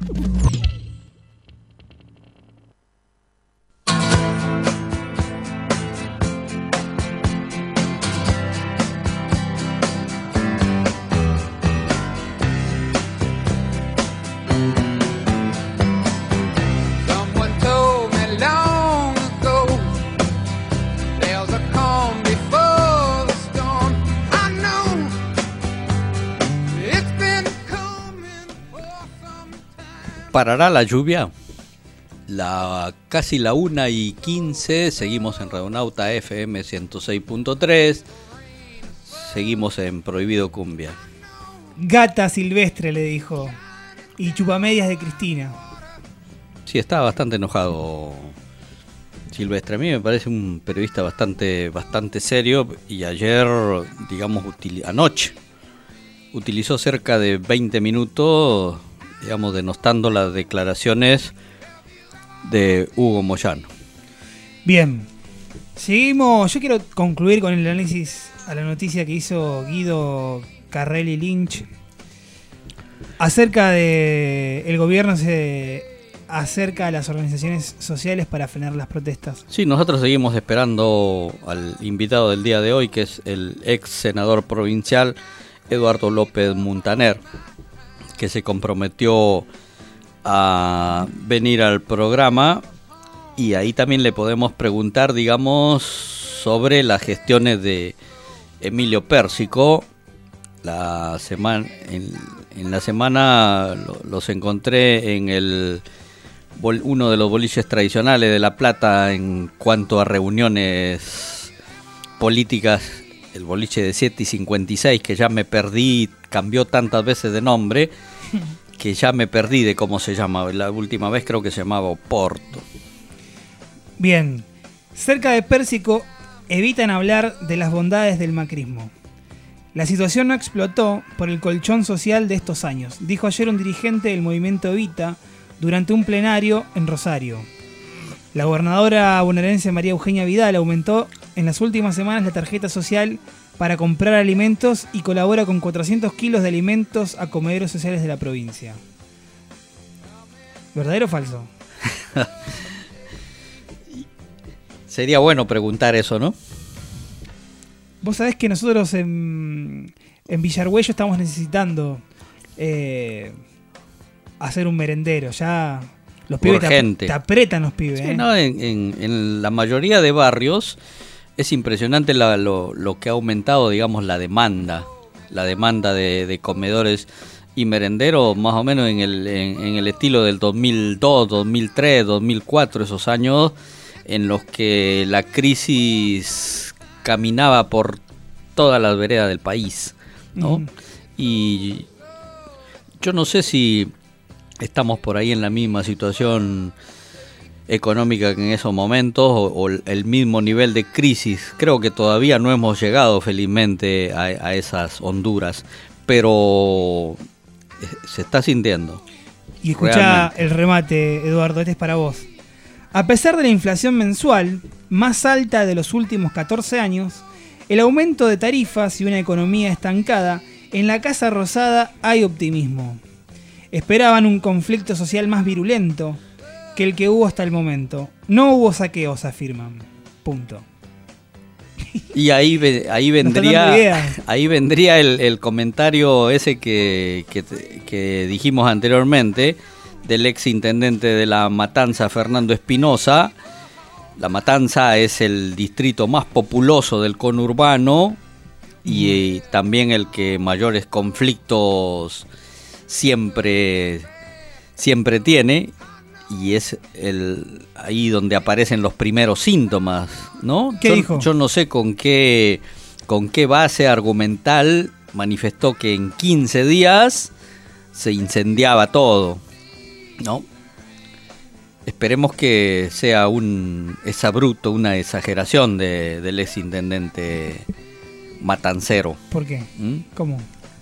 ¿Parará la lluvia? Casi la 1:15, seguimos en Radionauta FM 106.3, seguimos en Prohibido Cumbia. Gata silvestre, le dijo, y chupamedias de Cristina. Sí, está bastante enojado Silvestre. A mí me parece un periodista bastante serio, y ayer, digamos, anoche, utilizó cerca de 20 minutos, digamos, denostando las declaraciones de Hugo Moyano. Bien, seguimos. Yo quiero concluir con el análisis a la noticia que hizo Guido Carrelli Lynch acerca de el gobierno se acerca a las organizaciones sociales para frenar las protestas. Sí, nosotros seguimos esperando al invitado del día de hoy, que es el ex senador provincial Eduardo López Muntaner, que se comprometió a venir al programa, y ahí también le podemos preguntar, digamos, sobre las gestiones de Emilio Pérsico. En la semana los encontré en uno de los boliches tradicionales de La Plata en cuanto a reuniones políticas, el boliche de 7:56, que ya me perdí, cambió tantas veces de nombre que ya me perdí de cómo se llama. La última vez creo que se llamaba Oporto. Bien, cerca de Pérsico evitan hablar de las bondades del macrismo. La situación no explotó por el colchón social de estos años, dijo ayer un dirigente del movimiento Evita durante un plenario en Rosario. La gobernadora bonaerense María Eugenia Vidal aumentó en las últimas semanas la tarjeta social para comprar alimentos y colabora con 400 kilos de alimentos a comederos sociales de la provincia. ¿Verdadero o falso? Sería bueno preguntar eso, ¿no? Vos sabés que nosotros en Villargüello estamos necesitando hacer un merendero. Ya los pibes te apretan los pibes. Sí, ¿no? En la mayoría de barrios es impresionante lo que ha aumentado, digamos, la demanda de comedores y merenderos, más o menos en el estilo del 2002, 2003, 2004, esos años en los que la crisis caminaba por todas las veredas del país, ¿no? Y yo no sé si estamos por ahí en la misma situación económica que en esos momentos, o el mismo nivel de crisis. Creo que todavía no hemos llegado felizmente a esas honduras, pero se está sintiendo. Y escuchá el remate, Eduardo, este es para vos. A pesar de la inflación mensual más alta de los últimos 14 años, el aumento de tarifas y una economía estancada, en la Casa Rosada hay optimismo. Esperaban un conflicto social más virulento que el que hubo hasta el momento. No hubo saqueos, afirman. Punto. Y ahí vendría el comentario ese que dijimos anteriormente del ex intendente de La Matanza, Fernando Espinosa. La Matanza es el distrito más populoso del conurbano y también el que mayores conflictos siempre tiene, y es ahí donde aparecen los primeros síntomas, ¿no? ¿Qué dijo? Yo no sé con qué base argumental manifestó que en 15 días se incendiaba todo, ¿no? Esperemos que sea un exabrupto, una exageración del ex intendente matancero. ¿Por qué? ¿Cómo?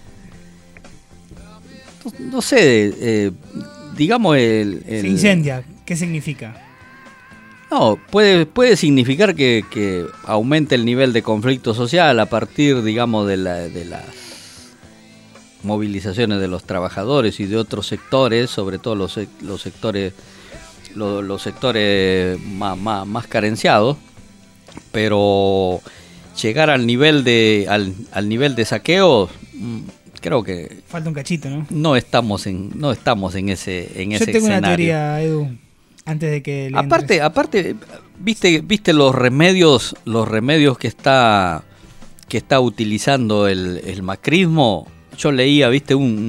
No sé, digamos se incendia, ¿qué significa? No, puede significar que aumente el nivel de conflicto social a partir, digamos, de las movilizaciones de los trabajadores y de otros sectores, sobre todo los sectores más carenciados, pero llegar al nivel de saqueo, creo que falta un cachito, ¿no? No estamos en ese Yo tengo escenario. una teoría, Edu, antes de que le aparte, viste los remedios que está utilizando el macrismo. Yo leía, viste,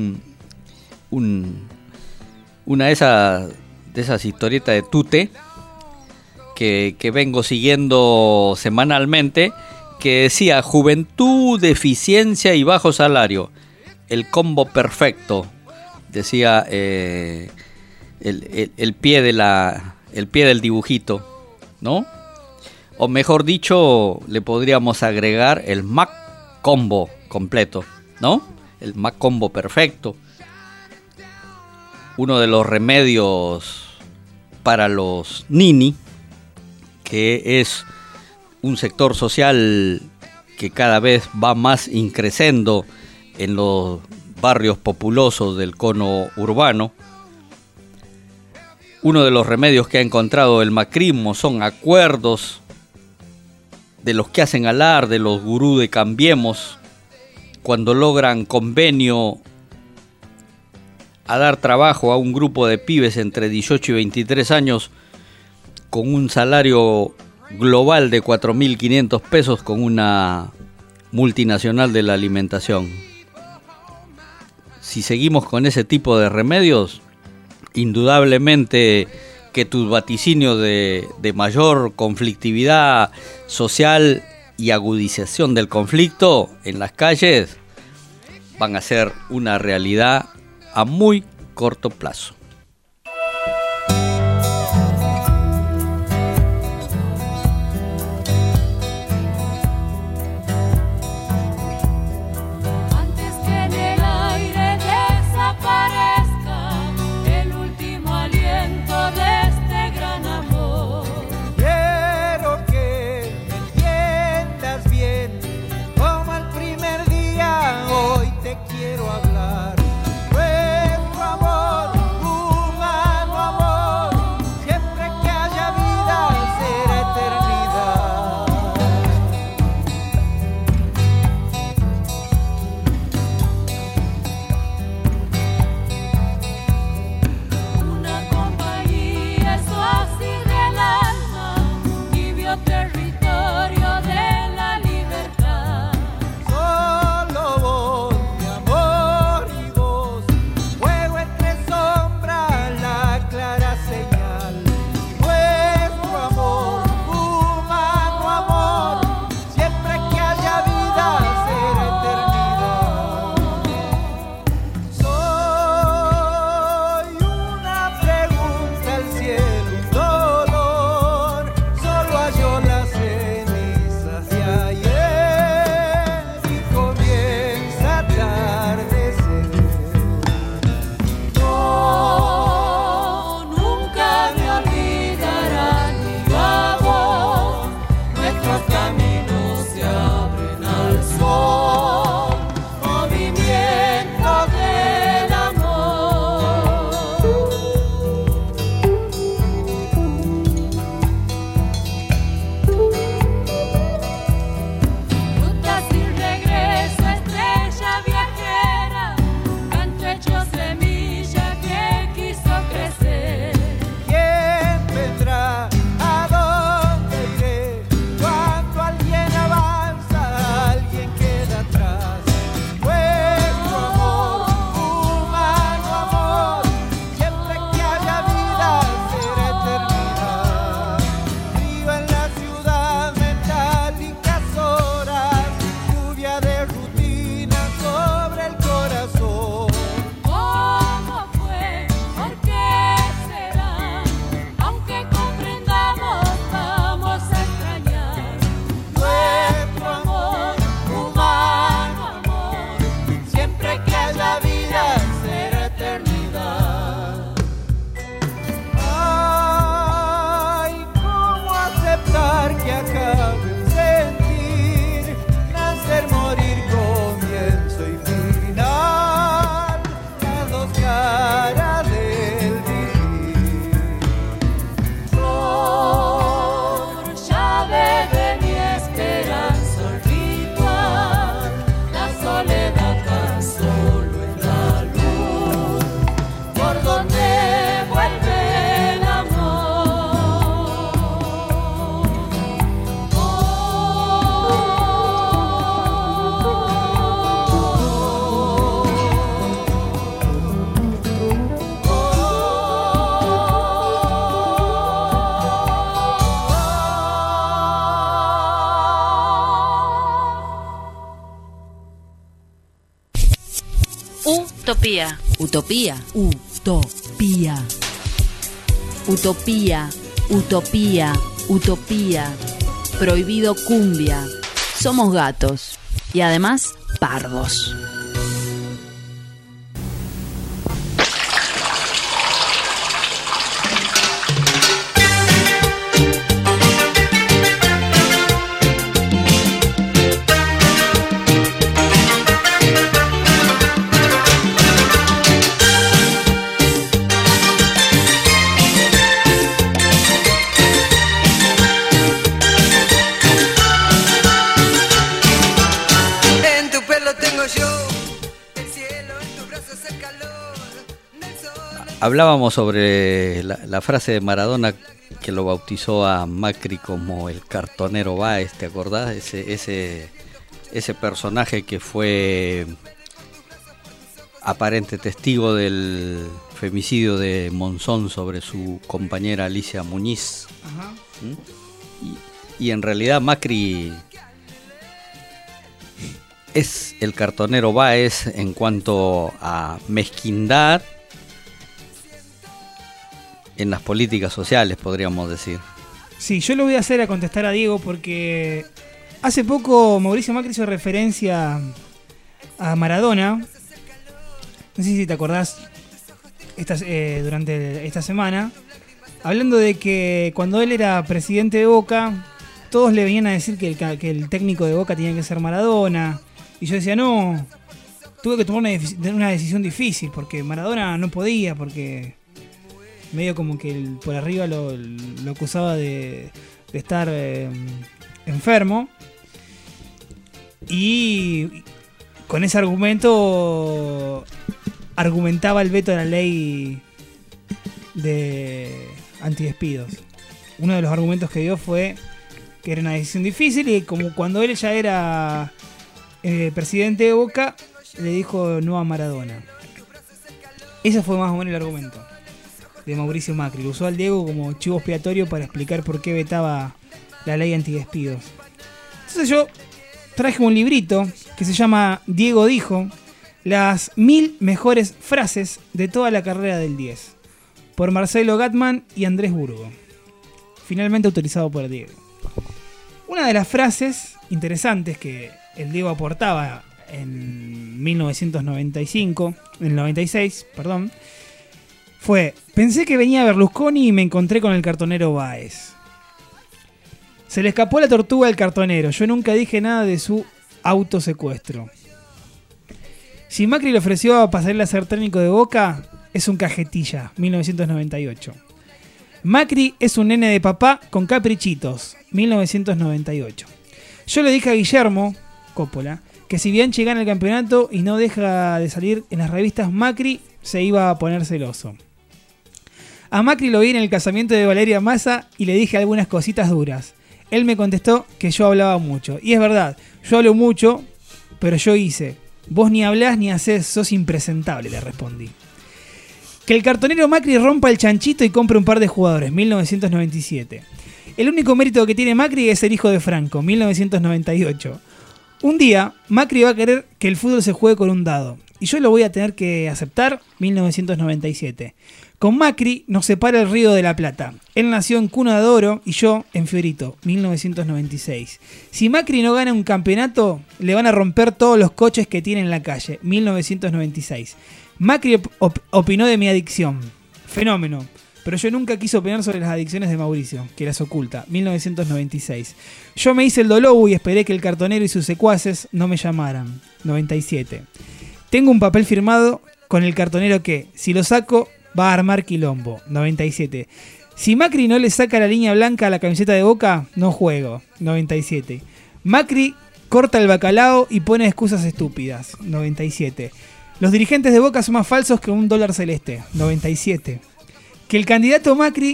una de esas historietas de Tute que vengo siguiendo semanalmente, que decía: juventud, deficiencia y bajo salario, el combo perfecto, decía el pie del dibujito, ¿no? O mejor dicho, le podríamos agregar el Mac combo completo, ¿no? El Mac combo perfecto. Uno de los remedios para los nini, que es un sector social que cada vez va más increciendo en los barrios populosos del cono urbano. Uno de los remedios que ha encontrado el macrismo son acuerdos de los que hacen alarde los gurús de Cambiemos, cuando logran convenio a dar trabajo a un grupo de pibes entre 18 y 23 años con un salario global de 4.500 pesos con una multinacional de la alimentación. Si seguimos con ese tipo de remedios, indudablemente que tus vaticinios de mayor conflictividad social y agudización del conflicto en las calles van a ser una realidad a muy corto plazo. Quiero hablar, nuestro amor Utopía. Utopía. Utopía. Utopía. Utopía. Utopía. Prohibido cumbia. Somos gatos. Y además, pardos. Hablábamos sobre la frase de Maradona que lo bautizó a Macri como el cartonero Báez, ¿te acordás? Ese personaje que fue aparente testigo del femicidio de Monzón sobre su compañera Alicia Muñiz. Ajá. Y en realidad Macri es el cartonero Báez en cuanto a mezquindad en las políticas sociales, podríamos decir. Sí, yo lo voy a hacer a contestar a Diego porque hace poco Mauricio Macri hizo referencia a Maradona. No sé si te acordás durante esta semana, hablando de que cuando él era presidente de Boca, todos le venían a decir que el técnico de Boca tenía que ser Maradona. Y yo decía, no, tuve que tomar una decisión difícil porque Maradona no podía, porque medio como que por arriba lo acusaba de estar enfermo, y con ese argumento argumentaba el veto de la ley de antidespidos. Uno de los argumentos que dio fue que era una decisión difícil y como cuando él ya era presidente de Boca, le dijo no a Maradona. Ese fue más o menos el argumento de Mauricio Macri. Lo usó al Diego como chivo expiatorio para explicar por qué vetaba la ley antidespidos. Entonces yo traje un librito que se llama Diego dijo, las 1000 mejores frases de toda la carrera del 10, por Marcelo Gatman y Andrés Burgo, finalmente autorizado por Diego. Una de las frases interesantes que el Diego aportaba en 96, fue: pensé que venía Berlusconi y me encontré con el cartonero Báez. Se le escapó la tortuga al cartonero. Yo nunca dije nada de su autosecuestro. Si Macri le ofreció a pasarle a ser técnico de Boca, es un cajetilla. 1998. Macri es un nene de papá con caprichitos. 1998. Yo le dije a Guillermo Coppola que si Bianchi gana el campeonato y no deja de salir en las revistas, Macri se iba a poner celoso. A Macri lo vi en el casamiento de Valeria Massa y le dije algunas cositas duras. Él me contestó que yo hablaba mucho. Y es verdad, yo hablo mucho, pero yo hice. Vos ni hablás ni hacés, sos impresentable, le respondí. Que el cartonero Macri rompa el chanchito y compre un par de jugadores, 1997. El único mérito que tiene Macri es ser hijo de Franco, 1998. Un día, Macri va a querer que el fútbol se juegue con un dado. Y yo lo voy a tener que aceptar, 1997. Con Macri nos separa el Río de la Plata. Él nació en Cuna de Oro y yo en Fiorito, 1996. Si Macri no gana un campeonato, le van a romper todos los coches que tiene en la calle, 1996. Macri opinó de mi adicción. Fenómeno. Pero yo nunca quise opinar sobre las adicciones de Mauricio, que las oculta, 1996. Yo me hice el dolobu y esperé que el cartonero y sus secuaces no me llamaran, 97. Tengo un papel firmado con el cartonero que, si lo saco, va a armar quilombo, 97. Si Macri no le saca la línea blanca a la camiseta de Boca, no juego, 97. Macri corta el bacalao y pone excusas estúpidas, 97. Los dirigentes de Boca son más falsos que un dólar celeste, 97. Que el candidato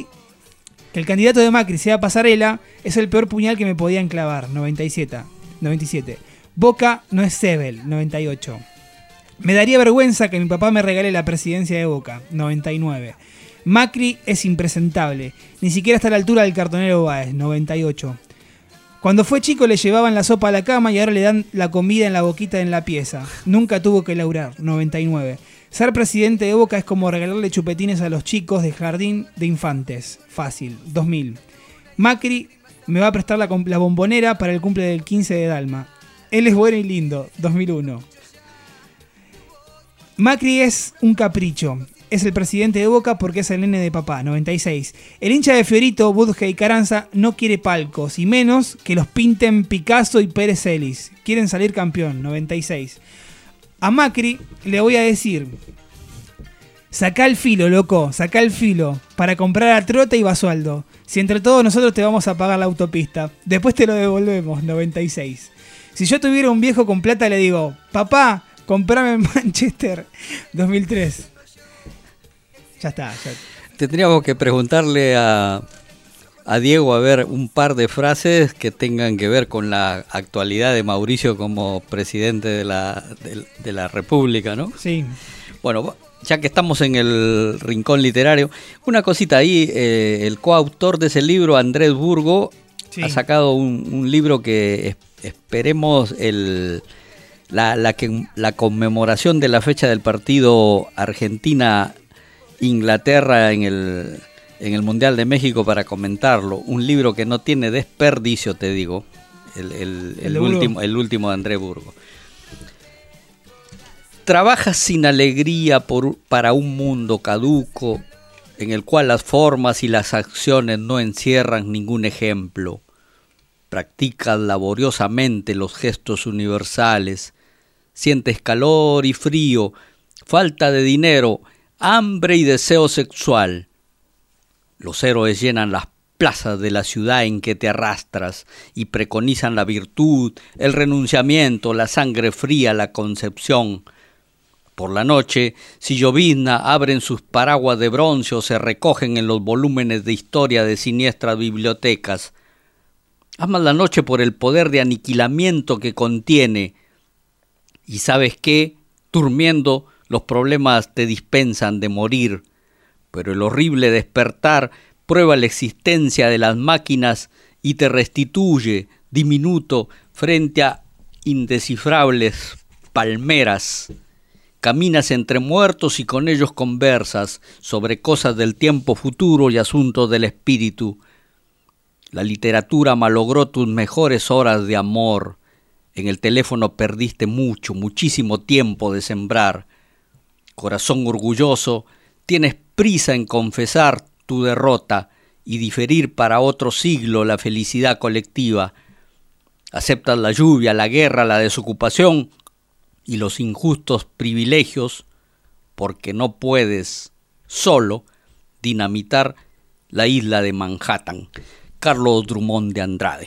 de Macri sea Pasarela es el peor puñal que me podían clavar, 97. Boca no es Sebel, 98. Me daría vergüenza que mi papá me regale la presidencia de Boca, 99. Macri es impresentable, ni siquiera está a la altura del cartonero Báez, 98. Cuando fue chico le llevaban la sopa a la cama y ahora le dan la comida en la boquita en la pieza. Nunca tuvo que laburar, 99. Ser presidente de Boca es como regalarle chupetines a los chicos de jardín de infantes. Fácil. 2000. Macri me va a prestar la bombonera para el cumple del 15 de Dalma. Él es bueno y lindo. 2001. Macri es un capricho. Es el presidente de Boca porque es el nene de papá. 96. El hincha de Fiorito, Budge y Carranza no quiere palcos, y menos que los pinten Picasso y Pérez Celis. Quieren salir campeón. 96. A Macri le voy a decir: sacá el filo, loco, sacá el filo para comprar a Trota y Basualdo. Si entre todos nosotros te vamos a pagar la autopista, después te lo devolvemos. 96. Si yo tuviera un viejo con plata, le digo: papá, comprame en Manchester. 2003. Ya está. Tendríamos que preguntarle a Diego a ver un par de frases que tengan que ver con la actualidad de Mauricio como presidente de la República, ¿no? Sí. Bueno, ya que estamos en el rincón literario, una cosita ahí, el coautor de ese libro, Andrés Burgo, sí, ha sacado un libro que esperemos la conmemoración de la fecha del partido Argentina-Inglaterra en el Mundial de México para comentarlo. Un libro que no tiene desperdicio, te digo, el último de Andrés Burgo. Trabajas sin alegría para un mundo caduco en el cual las formas y las acciones no encierran ningún ejemplo. Practicas laboriosamente los gestos universales. Sientes calor y frío, falta de dinero, hambre y deseo sexual. Los héroes llenan las plazas de la ciudad en que te arrastras y preconizan la virtud, el renunciamiento, la sangre fría, la concepción. Por la noche, si llovizna, abren sus paraguas de bronce o se recogen en los volúmenes de historia de siniestras bibliotecas. Amas la noche por el poder de aniquilamiento que contiene. Y ¿sabes qué? Durmiendo, los problemas te dispensan de morir. Pero el horrible despertar prueba la existencia de las máquinas y te restituye, diminuto, frente a indescifrables palmeras. Caminas entre muertos y con ellos conversas sobre cosas del tiempo futuro y asuntos del espíritu. La literatura malogró tus mejores horas de amor. En el teléfono perdiste muchísimo tiempo de sembrar. Corazón orgulloso, tienes prisa en confesar tu derrota y diferir para otro siglo la felicidad colectiva. Aceptas la lluvia, la guerra, la desocupación y los injustos privilegios porque no puedes solo dinamitar la isla de Manhattan. Carlos Drummond de Andrade.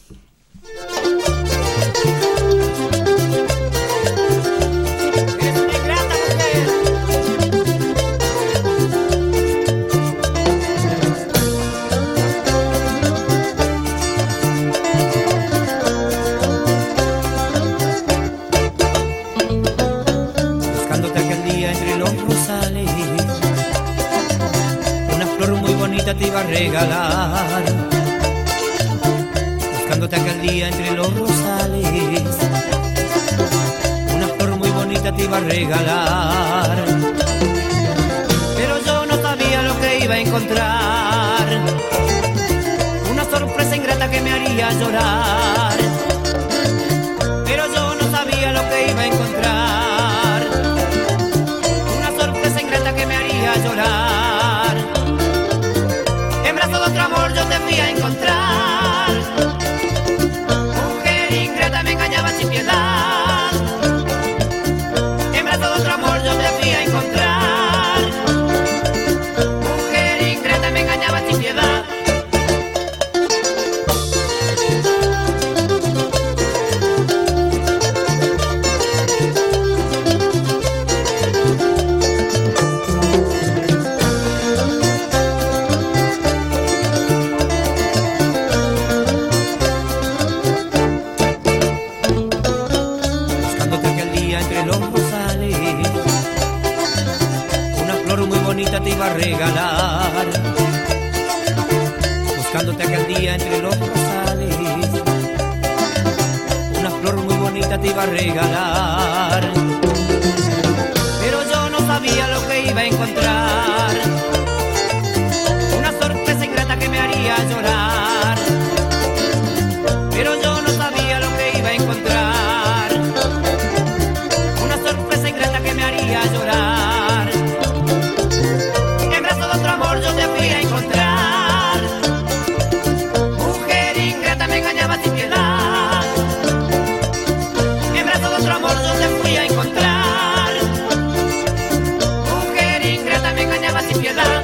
Te iba a regalar, buscándote aquel día entre los rosales, una flor muy bonita te iba a regalar, pero yo no sabía lo que iba a encontrar, una sorpresa ingrata que me haría llorar, pero yo no sabía lo que iba a encontrar, una sorpresa ingrata que me haría llorar. Otro amor yo te fui a encontrar, mujer ingrata me engañaba sin piedad, en brazos de otro amor yo te fui a encontrar, mujer ingrata me engañaba sin piedad. Te iba a regalar, buscándote aquel día entre los rosales, una flor muy bonita te iba a regalar, pero yo no sabía lo que iba a encontrar. Una sorpresa ingrata que me haría llorar. Pero yo no sabía lo que iba a encontrar. Una sorpresa ingrata que me haría llorar. En brazos de otro amor yo te fui a encontrar. Mujer ingrata me engañaba sin piedad. En brazos de otro amor yo te fui a encontrar. Mujer ingrata me engañaba sin piedad.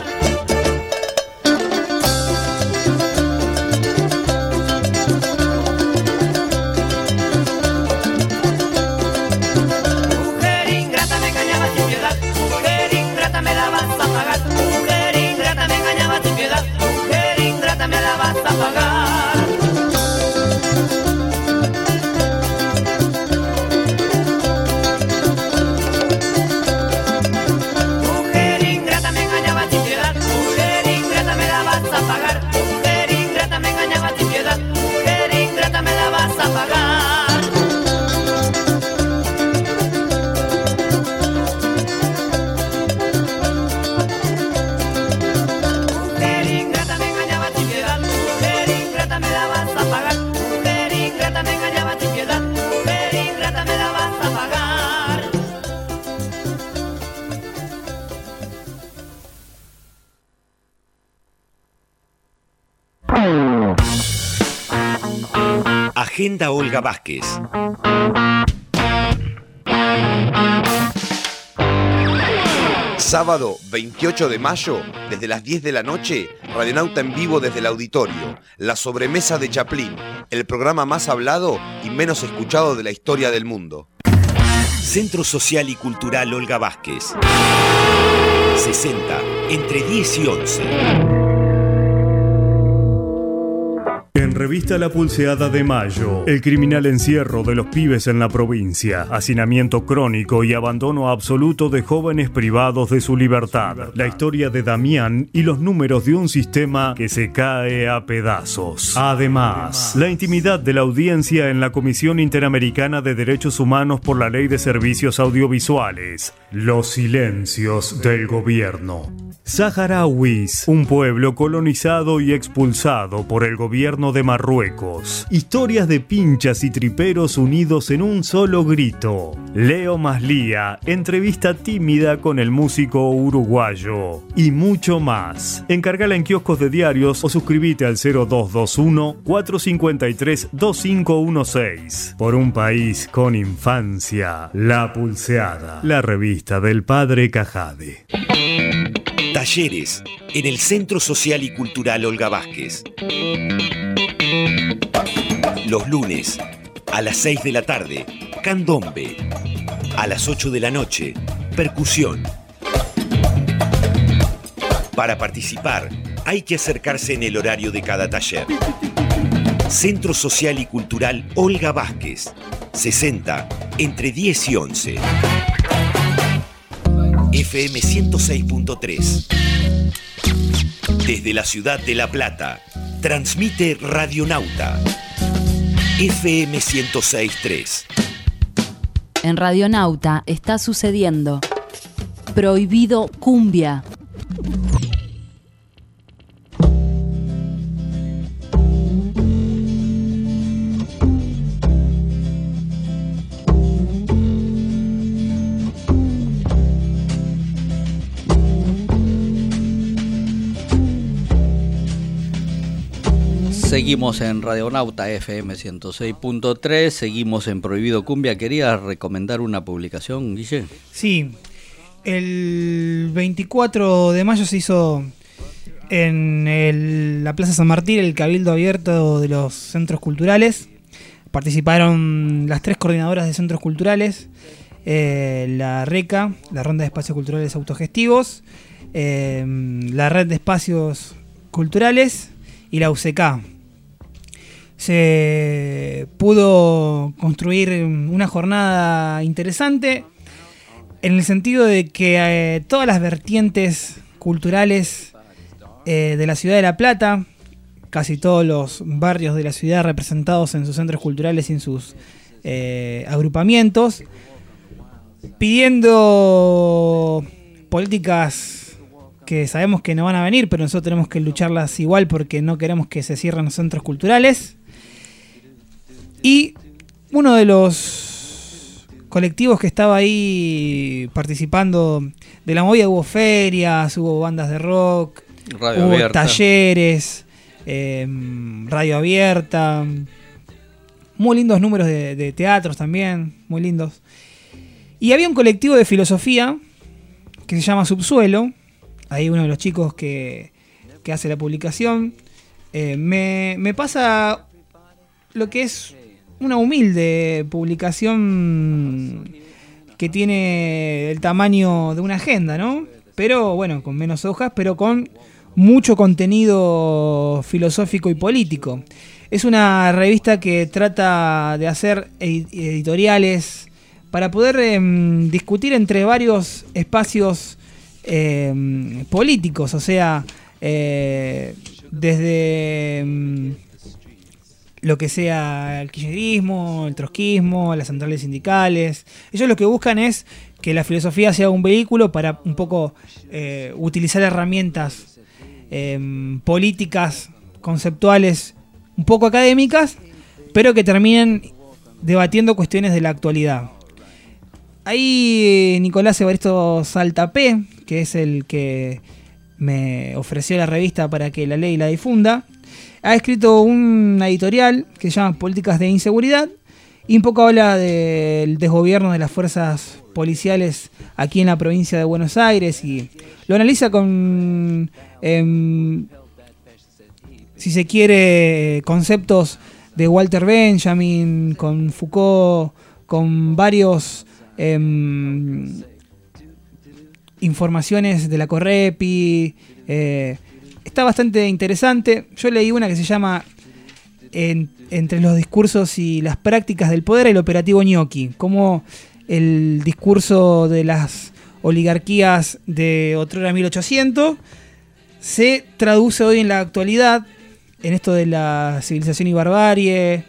Mujer ingrata me engañaba sin piedad. Mujer ingrata me la vas a pagar. Mujer ingrata me engañaba sin piedad. Mujer ingrata me la vas a pagar. Mujer ingrata me engañaba sin piedad. Mujer ingrata me la vas a pagar. Mujer ingrata me engañaba sin piedad. Mujer ingrata me la vas a pagar. Mujer ingrata me engañaba sin piedad. Mujer ingrata me la vas a pagar. Mujer ingrata me engañaba sin piedad. Mujer ingrata me la vas a pagar. Agenda Olga Vázquez. Sábado 28 de mayo, desde las 10 de la noche, Radionauta en vivo desde el auditorio. La sobremesa de Chaplin, el programa más hablado y menos escuchado de la historia del mundo. Centro Social y Cultural Olga Vázquez. 60, entre 10 y 11. En Revista La Pulseada de Mayo, el criminal encierro de los pibes en la provincia, hacinamiento crónico y abandono absoluto de jóvenes privados de su libertad. La historia de Damián y los números de un sistema que se cae a pedazos. Además, la intimidad de la audiencia en la Comisión Interamericana de Derechos Humanos por la Ley de Servicios Audiovisuales. Los silencios del gobierno. Saharauis, un pueblo colonizado y expulsado por el gobierno de Marruecos. Historias de pinchas y triperos unidos en un solo grito. Leo Maslía, entrevista tímida con el músico uruguayo. Y mucho más. Encargala en kioscos de diarios o suscríbete al 0221-453-2516. Por un país con infancia. La Pulseada, la revista del padre Cajade. Talleres en el Centro Social y Cultural Olga Vázquez. Los lunes a las 6 de la tarde, candombe. A las 8 de la noche, percusión. Para participar, hay que acercarse en el horario de cada taller. Centro Social y Cultural Olga Vázquez. 60, entre 10 y 11. FM 106.3. Desde la ciudad de La Plata, transmite Radionauta. FM 106.3. En Radionauta está sucediendo Prohibido Cumbia. Seguimos en Radionauta FM 106.3, seguimos en Prohibido Cumbia. ¿Querías recomendar una publicación, Guille? Sí, el 24 de mayo se hizo en la Plaza San Martín el Cabildo Abierto de los Centros Culturales. Participaron las 3 coordinadoras de centros culturales, la RECA, la Ronda de Espacios Culturales Autogestivos, la Red de Espacios Culturales y la UCK. Se pudo construir una jornada interesante en el sentido de que todas las vertientes culturales de la ciudad de La Plata, casi todos los barrios de la ciudad representados en sus centros culturales y en sus agrupamientos, pidiendo políticas que sabemos que no van a venir, pero nosotros tenemos que lucharlas igual porque no queremos que se cierren los centros culturales. Y uno de los colectivos que estaba ahí participando de la movida, hubo ferias, hubo bandas de rock, Radio hubo abierta. talleres, radio abierta, muy lindos números de teatros también, muy lindos. Y había un colectivo de filosofía que se llama Subsuelo, ahí uno de los chicos que hace la publicación, me pasa lo que es una humilde publicación que tiene el tamaño de una agenda, ¿no? Pero bueno, con menos hojas, pero con mucho contenido filosófico y político. Es una revista que trata de hacer editoriales para poder discutir entre varios espacios políticos, o sea, desde lo que sea el kirchnerismo, el trotskismo, las centrales sindicales. Ellos lo que buscan es que la filosofía sea un vehículo para un poco utilizar herramientas políticas, conceptuales, un poco académicas, pero que terminen debatiendo cuestiones de la actualidad. Ahí Nicolás Evaristo Saltapé, que es el que me ofreció la revista para que la lea y la difunda, ha escrito una editorial que se llama Políticas de Inseguridad y un poco habla del desgobierno de las fuerzas policiales aquí en la provincia de Buenos Aires y lo analiza con, si se quiere, conceptos de Walter Benjamin, con Foucault, con varios informaciones de la Correpi. Está bastante interesante. Yo leí una que se llama Entre los discursos y las prácticas del poder, el operativo ñoqui, como el discurso de las oligarquías de otrora 1800 se traduce hoy en la actualidad, en esto de la civilización y barbarie,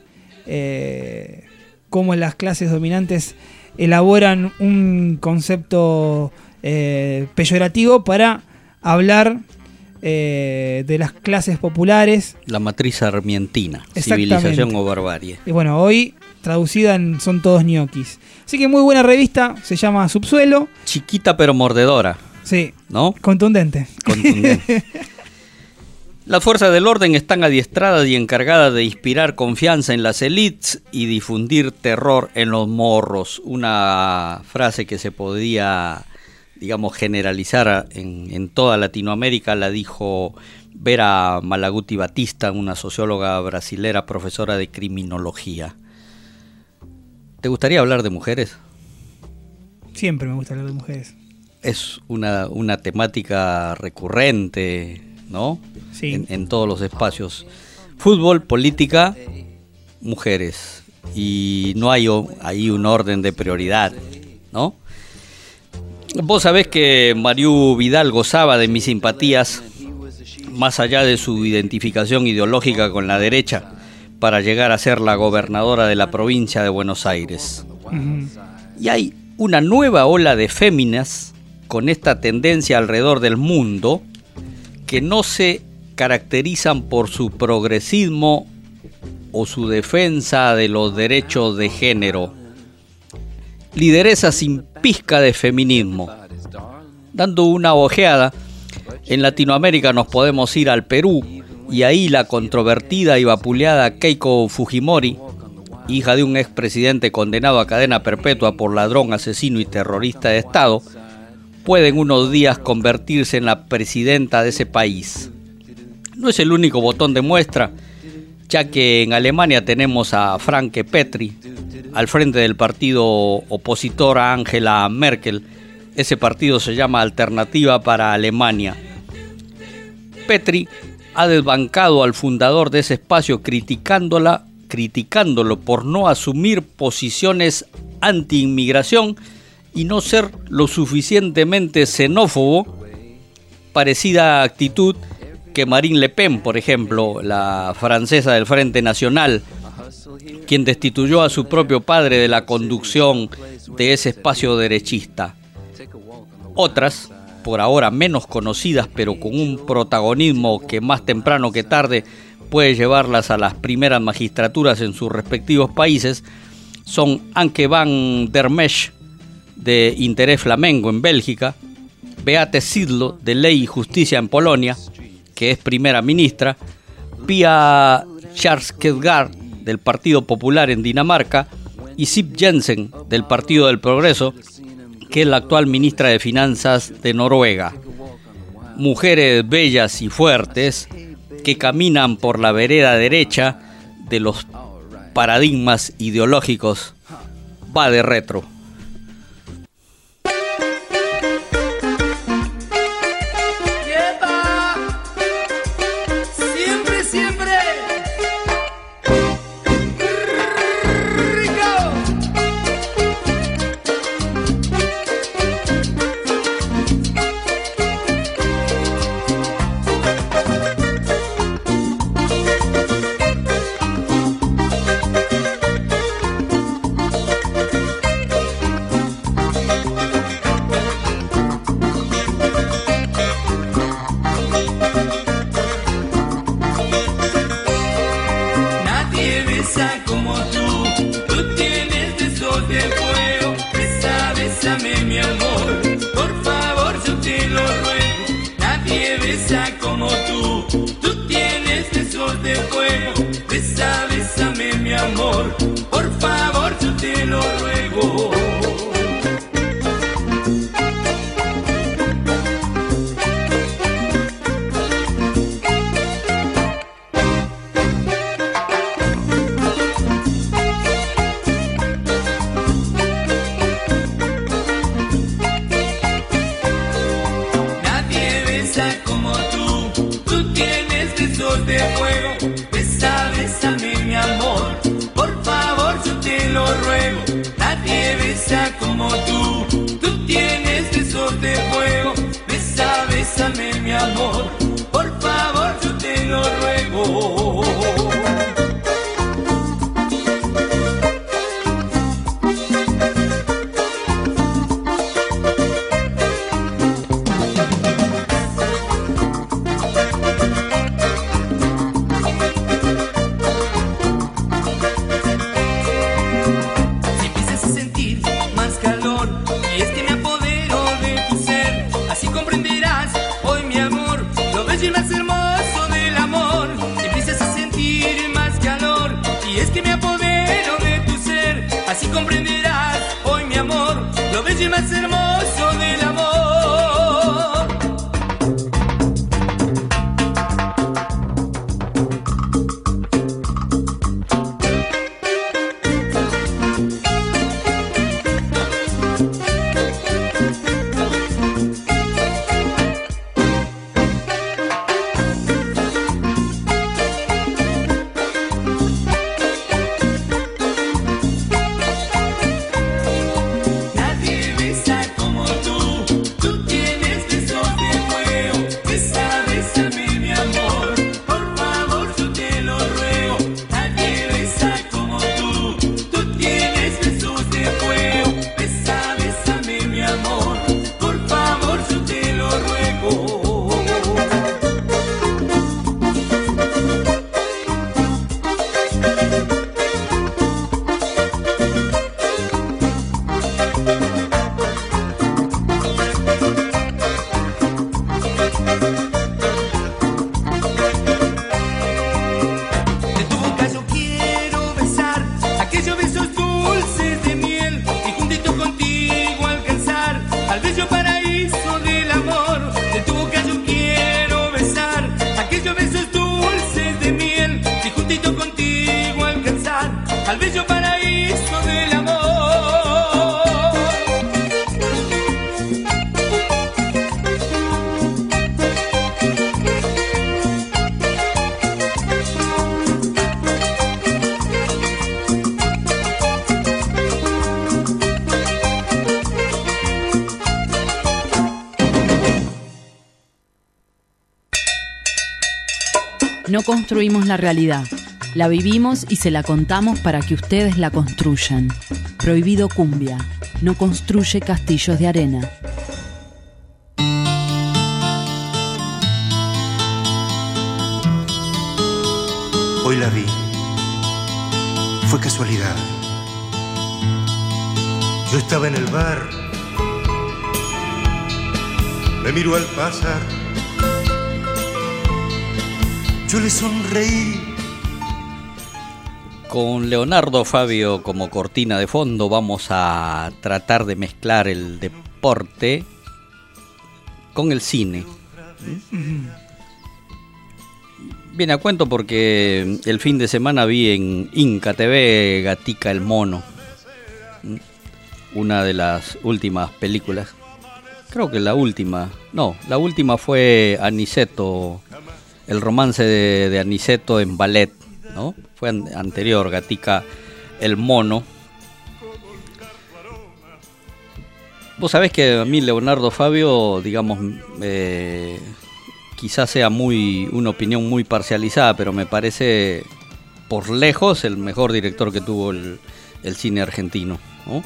cómo las clases dominantes elaboran un concepto peyorativo para hablar de las clases populares. La matriz sarmientina, civilización o barbarie. Y bueno, hoy traducida en Son todos ñoquis. Así que muy buena revista, se llama Subsuelo. Chiquita pero mordedora. Sí, ¿no? Contundente. Las fuerzas del orden están adiestradas y encargadas de inspirar confianza en las élites y difundir terror en los morros. Una frase que se podía, digamos, generalizar en toda Latinoamérica, la dijo Vera Malaguti Batista, una socióloga brasilera, profesora de criminología. ¿Te gustaría hablar de mujeres? Siempre me gusta hablar de mujeres. Es una temática recurrente, ¿no? Sí. En todos los espacios. Fútbol, política, mujeres. Y no hay ahí un orden de prioridad, ¿no? Vos sabés que Mariú Vidal gozaba de mis simpatías, más allá de su identificación ideológica con la derecha, para llegar a ser la gobernadora de la provincia de Buenos Aires. Y hay una nueva ola de féminas con esta tendencia alrededor del mundo que no se caracterizan por su progresismo o su defensa de los derechos de género. Lideresa sin pizca de feminismo. Dando una ojeada, en Latinoamérica nos podemos ir al Perú y ahí la controvertida y vapuleada Keiko Fujimori, hija de un expresidente condenado a cadena perpetua por ladrón, asesino y terrorista de Estado, puede en unos días convertirse en la presidenta de ese país. No es el único botón de muestra, ya que en Alemania tenemos a Franke Petry al frente del partido opositor a Angela Merkel. Ese partido se llama Alternativa para Alemania. Petry ha desbancado al fundador de ese espacio criticándolo por no asumir posiciones anti-inmigración y no ser lo suficientemente xenófobo, parecida actitud que Marine Le Pen, por ejemplo, la francesa del Frente Nacional, quien destituyó a su propio padre de la conducción de ese espacio derechista. Otras, por ahora menos conocidas, pero con un protagonismo que más temprano que tarde puede llevarlas a las primeras magistraturas en sus respectivos países, son Anke van der Mesch, de Interés Flamengo en Bélgica, Beate Szydło, de Ley y Justicia en Polonia, que es primera ministra, Pia Kjærsgaard, del Partido Popular en Dinamarca, y Siv Jensen, del Partido del Progreso, que es la actual ministra de Finanzas de Noruega. Mujeres bellas y fuertes que caminan por la vereda derecha de los paradigmas ideológicos. Va de retro. No construimos la realidad, la vivimos y se la contamos para que ustedes la construyan. Prohibido Cumbia, no construye castillos de arena. la vi. Fue casualidad. Yo estaba en el bar. Me miró al pasar. Yo le sonreí. Con Leonardo Fabio como cortina de fondo vamos a tratar de mezclar el deporte con el cine. Viene a cuento porque el fin de semana vi en Inca TV Gatica el Mono, una de las últimas películas. Creo que la última fue Aniceto, el romance de Aniceto en ballet, ¿no? Fue anterior, Gatica el Mono. Vos sabés que a mí Leonardo Fabio, digamos, quizás sea una opinión muy parcializada, pero me parece por lejos el mejor director que tuvo el cine argentino, ¿no?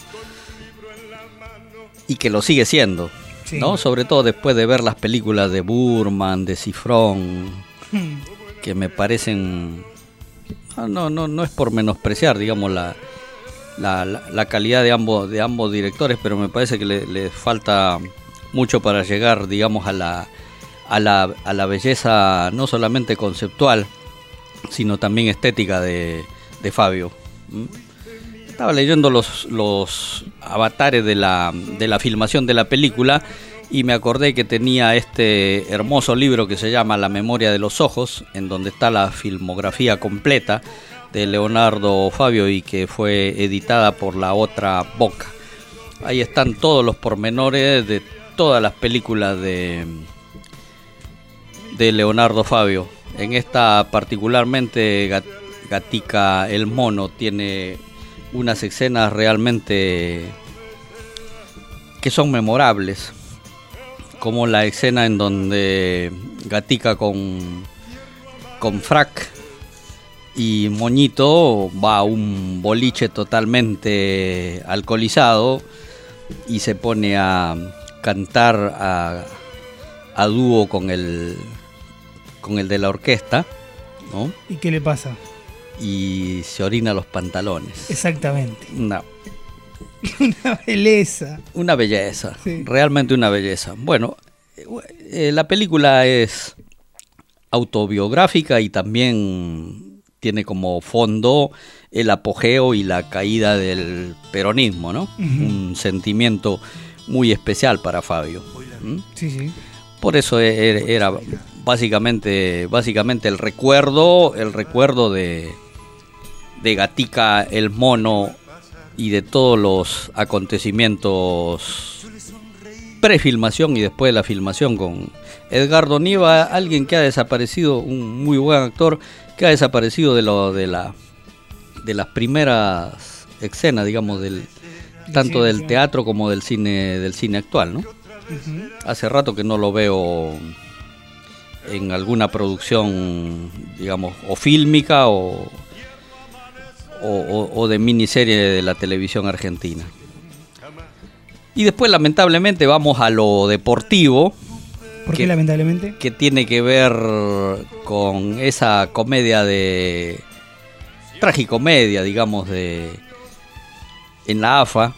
Y que lo sigue siendo, sí, ¿no? Sobre todo después de ver las películas de Burman, de Cifrón, que me parecen... No es por menospreciar, digamos, la calidad de ambos directores, pero me parece que le falta mucho para llegar, digamos, a la belleza no solamente conceptual, sino también estética de Fabio. Estaba leyendo los avatares de la filmación de la película y me acordé que tenía este hermoso libro que se llama La memoria de los ojos, en donde está la filmografía completa de Leonardo Fabio y que fue editada por La Otra Boca. Ahí están todos los pormenores de todas las películas de Leonardo Fabio. En esta particularmente Gatica el Mono tiene unas escenas realmente que son memorables, como la escena en donde Gatica con frac y moñito va a un boliche totalmente alcoholizado y se pone a cantar a dúo con el de la orquesta, ¿no? ¿Y qué le pasa? Y se orina los pantalones. Exactamente. No. Una belleza. Una belleza, sí. Realmente una belleza. Bueno, la película es autobiográfica y también tiene como fondo el apogeo y la caída del peronismo, ¿no? Un sentimiento muy especial para Fabio. Sí, sí. Por eso era básicamente el recuerdo de Gatica el Mono y de todos los acontecimientos prefilmación y después de la filmación con Edgardo Nieva, alguien que ha desaparecido, un muy buen actor que ha desaparecido de las primeras escenas, digamos, tanto del teatro como del cine actual, ¿no? Hace rato que no lo veo en alguna producción, digamos, o fílmica o de miniserie de la televisión argentina. Y después, lamentablemente, vamos a lo deportivo. ¿Por qué lamentablemente? Que tiene que ver con esa comedia tragicomedia, digamos, en la AFA,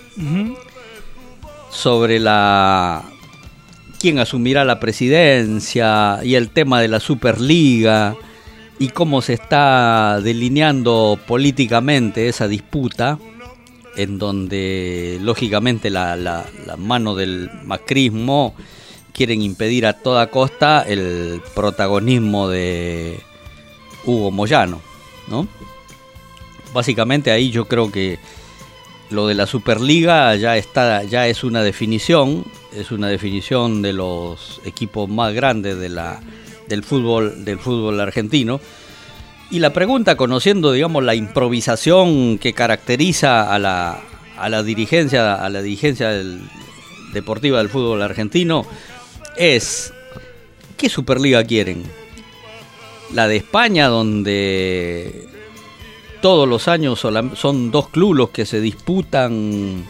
sobre quién asumirá la presidencia y el tema de la Superliga y cómo se está delineando políticamente esa disputa, en donde lógicamente la mano del macrismo quieren impedir a toda costa el protagonismo de Hugo Moyano, ¿no? Básicamente ahí yo creo que lo de la Superliga ya es una definición de los equipos más grandes del fútbol argentino. Y la pregunta, conociendo, digamos, la improvisación que caracteriza a la dirigencia deportiva del fútbol argentino, es ¿qué Superliga quieren? La de España, donde todos los años son dos clubes los que se disputan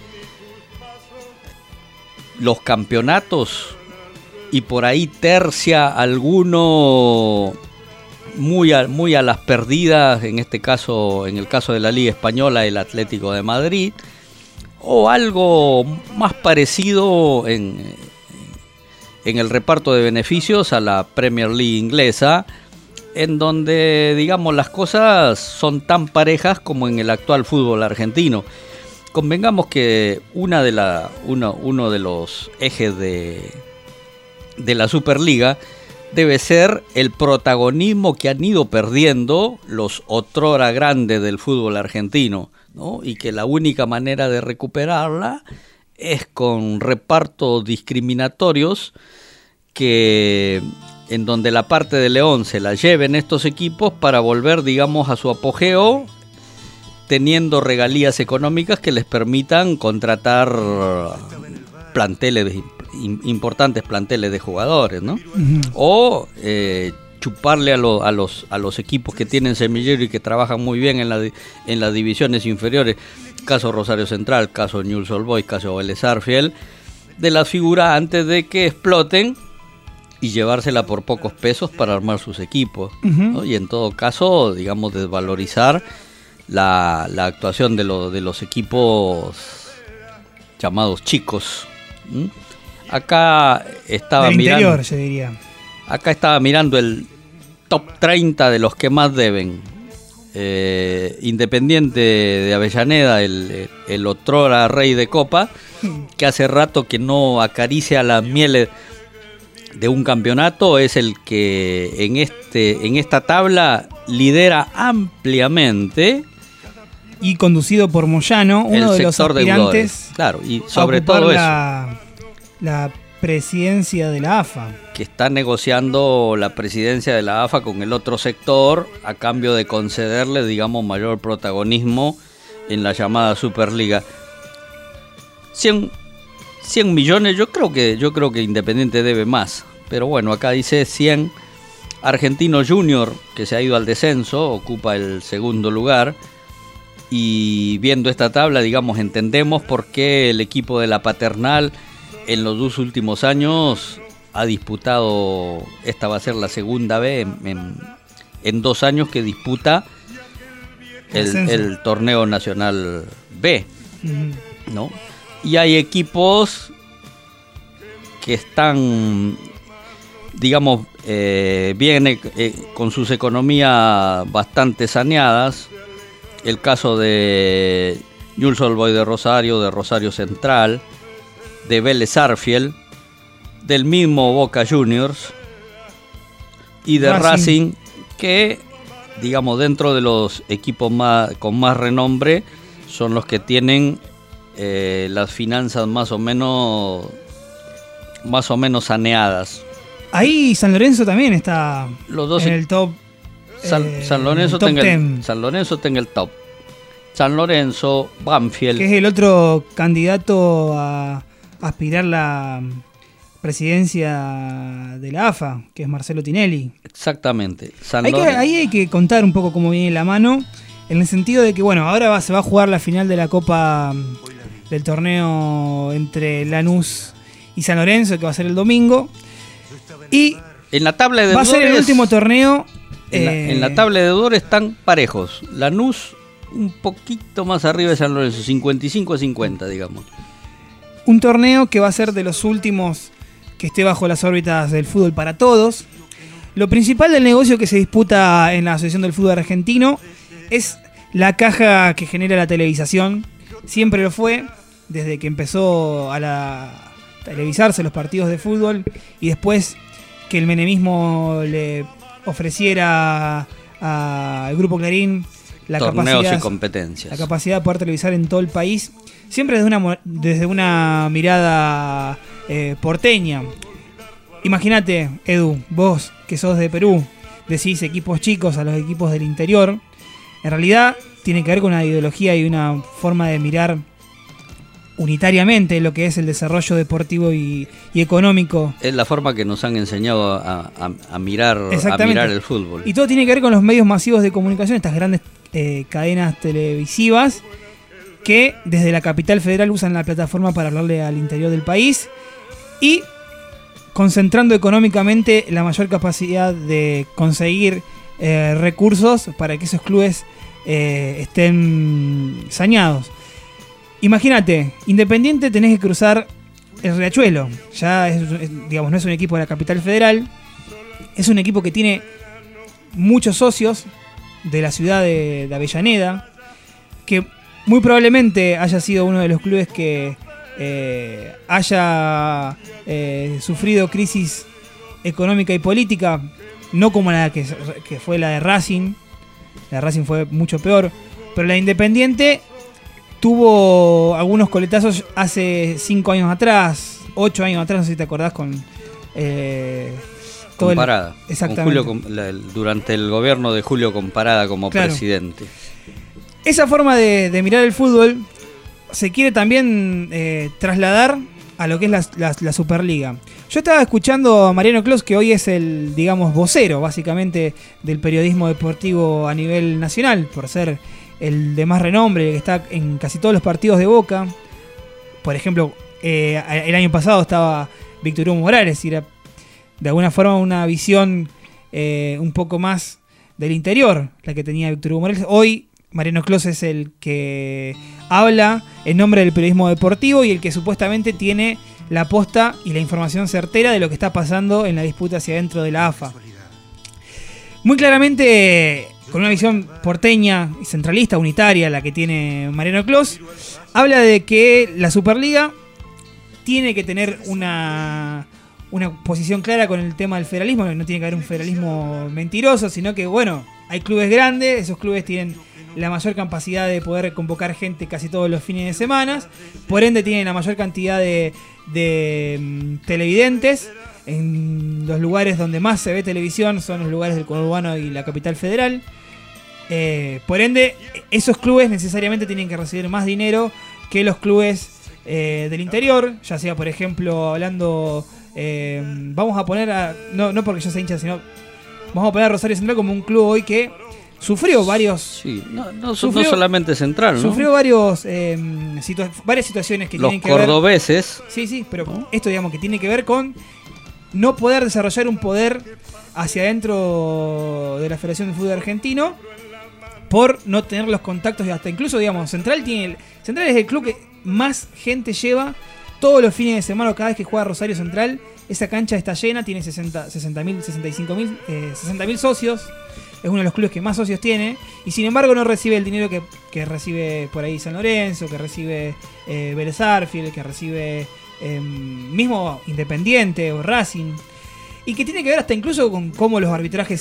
los campeonatos y por ahí tercia alguno muy a las perdidas, en este caso, en el caso de la Liga Española, el Atlético de Madrid, o algo más parecido en el reparto de beneficios a la Premier League inglesa, en donde, digamos, las cosas son tan parejas como en el actual fútbol argentino. Convengamos que uno de los ejes de la Superliga debe ser el protagonismo que han ido perdiendo los otrora grandes del fútbol argentino, ¿no? Y que la única manera de recuperarla es con repartos discriminatorios en donde la parte de León se la lleven estos equipos para volver, digamos, a su apogeo, teniendo regalías económicas que les permitan contratar importantes planteles de jugadores, ¿no? Uh-huh. O chuparle a los equipos que tienen semillero y que trabajan muy bien en las divisiones inferiores, caso Rosario Central, caso Newell's Old Boys, caso Vélez Sarsfield, de las figuras antes de que exploten y llevársela por pocos pesos para armar sus equipos, uh-huh, ¿no? Y en todo caso, digamos, desvalorizar la actuación de los equipos llamados chicos. Acá estaba mirando. Interior, se diría. Acá estaba mirando el top 30 de los que más deben. Independiente de Avellaneda, el otrora rey de Copa, que hace rato que no acaricia las mieles de un campeonato, es el que en esta tabla lidera ampliamente. Y conducido por Moyano, uno de los aspirantes, claro, y sobre todo la presidencia de la AFA. Que está negociando la presidencia de la AFA con el otro sector a cambio de concederle, digamos, mayor protagonismo en la llamada Superliga. 100 millones, yo creo que Independiente debe más. Pero bueno, acá dice 100. Argentino Junior, que se ha ido al descenso, ocupa el segundo lugar. Y viendo esta tabla, digamos, entendemos por qué el equipo de la Paternal en los 2 últimos años ha disputado, esta va a ser la segunda vez en 2 años que disputa el torneo nacional B, ¿no? Y hay equipos que están, digamos, bien con sus economías bastante saneadas. El caso de Newell's Old Boys de Rosario Central, de Vélez Sarsfield, del mismo Boca Juniors y de Racing, que, digamos, dentro de los equipos con más renombre, son los que tienen las finanzas más o menos saneadas. Ahí San Lorenzo también está en el top. San Lorenzo está en el top. San Lorenzo, Banfield, que es el otro candidato a aspirar la presidencia de la AFA, que es Marcelo Tinelli. Exactamente. Ahí hay que contar un poco cómo viene la mano, en el sentido de que, bueno, ahora se va a jugar la final de la Copa del torneo entre Lanús y San Lorenzo, que va a ser el domingo. Y en la tabla de va a ser el último torneo. En la tabla de deudores están parejos. Lanús un poquito más arriba de San Lorenzo, 55-50, digamos. Un torneo que va a ser de los últimos que esté bajo las órbitas del fútbol para todos. Lo principal del negocio que se disputa en la Asociación del Fútbol Argentino es la caja que genera la televisación. Siempre lo fue, desde que empezó a televisarse los partidos de fútbol y después que el menemismo le ofreciera al Grupo Clarín torneos y competencias, la capacidad de poder televisar en todo el país, siempre desde una mirada porteña. Imagínate, Edu, vos que sos de Perú, decís equipos chicos a los equipos del interior. En realidad tiene que ver con una ideología y una forma de mirar unitariamente lo que es el desarrollo deportivo y económico. Es la forma que nos han enseñado a mirar el fútbol. Y todo tiene que ver con los medios masivos de comunicación, estas grandes cadenas televisivas que desde la capital federal usan la plataforma para hablarle al interior del país y concentrando económicamente la mayor capacidad de conseguir recursos para que esos clubes estén saneados. Imagínate, Independiente tenés que cruzar el Riachuelo. Ya digamos, no es un equipo de la capital federal. Es un equipo que tiene muchos socios de la ciudad de Avellaneda, que muy probablemente haya sido uno de los clubes que haya sufrido crisis económica y política, no como la que fue la de Racing. La de Racing fue mucho peor, pero la de Independiente tuvo algunos coletazos hace 5 años atrás, 8 años atrás, no sé si te acordás, con Comparada. Exactamente. Con durante el gobierno de Julio Comparada como presidente. Esa forma de mirar el fútbol se quiere también trasladar a lo que es la Superliga. Yo estaba escuchando a Mariano Clos, que hoy es el, digamos, vocero, básicamente, del periodismo deportivo a nivel nacional, por ser el de más renombre, que está en casi todos los partidos de Boca. Por ejemplo, el año pasado estaba Víctor Hugo Morales, y era de alguna forma una visión un poco más del interior, la que tenía Víctor Hugo Morales. Hoy Mariano Clos es el que habla en nombre del periodismo deportivo y el que supuestamente tiene la posta y la información certera de lo que está pasando en la disputa hacia adentro de la AFA. Muy claramente, con una visión porteña y centralista, unitaria, la que tiene Mariano Clos, habla de que la Superliga tiene que tener una posición clara con el tema del federalismo. No tiene que haber un federalismo mentiroso, sino que, bueno, hay clubes grandes, esos clubes tienen la mayor capacidad de poder convocar gente casi todos los fines de semana, por ende tienen la mayor cantidad de televidentes. En los lugares donde más se ve televisión son los lugares del conurbano y la capital federal. Por ende, esos clubes necesariamente tienen que recibir más dinero que los clubes del interior, ya sea, por ejemplo, hablando, vamos a poner no porque yo sea hincha, sino vamos a poner a Rosario Central como un club hoy que sufrió varios... Sí, no solamente Central, ¿no? Sufrió varias situaciones que tienen que ver... Los cordobeses. Sí, pero esto, digamos, que tiene que ver con no poder desarrollar un poder hacia adentro de la Federación de Fútbol Argentino por no tener los contactos, y hasta incluso, digamos, Central es el club que más gente lleva todos los fines de semana. Cada vez que juega Rosario Central, esa cancha está llena, tiene 60.000 socios. Es uno de los clubes que más socios tiene, y sin embargo no recibe el dinero que recibe por ahí San Lorenzo, que recibe Vélez Sarsfield, que recibe mismo Independiente o Racing, y que tiene que ver hasta incluso con cómo los arbitrajes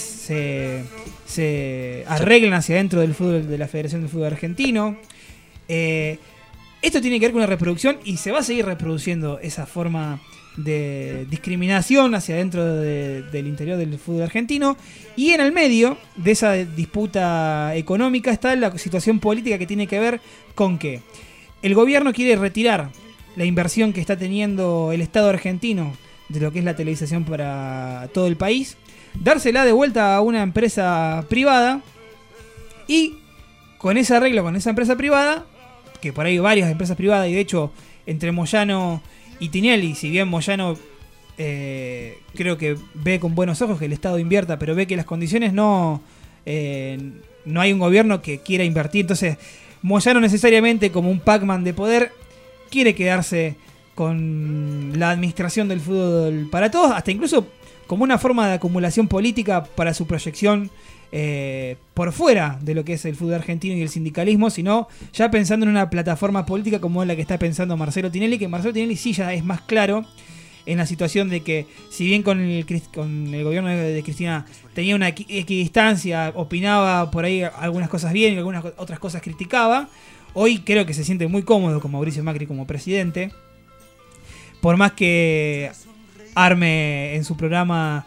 se arreglan hacia dentro del fútbol, de la Federación del Fútbol Argentino. Esto tiene que ver con una reproducción, y se va a seguir reproduciendo esa forma de discriminación hacia adentro del interior del fútbol argentino. Y en el medio de esa disputa económica está la situación política, que tiene que ver con que el gobierno quiere retirar la inversión que está teniendo el Estado argentino de lo que es la televisación para todo el país, dársela de vuelta a una empresa privada, y con ese arreglo con esa empresa privada, que por ahí hay varias empresas privadas, y de hecho entre Moyano y Tinelli, si bien Moyano creo que ve con buenos ojos que el Estado invierta, pero ve que las condiciones no hay un gobierno que quiera invertir. Entonces Moyano, necesariamente como un Pac-Man de poder, quiere quedarse con la administración del fútbol para todos, hasta incluso como una forma de acumulación política para su proyección por fuera de lo que es el fútbol argentino y el sindicalismo, sino ya pensando en una plataforma política como la que está pensando Marcelo Tinelli, que Marcelo Tinelli sí ya es más claro en la situación de que, si bien con el gobierno de Cristina tenía una equidistancia, opinaba por ahí algunas cosas bien y algunas otras cosas criticaba, hoy creo que se siente muy cómodo con Mauricio Macri como presidente, por más que arme en su programa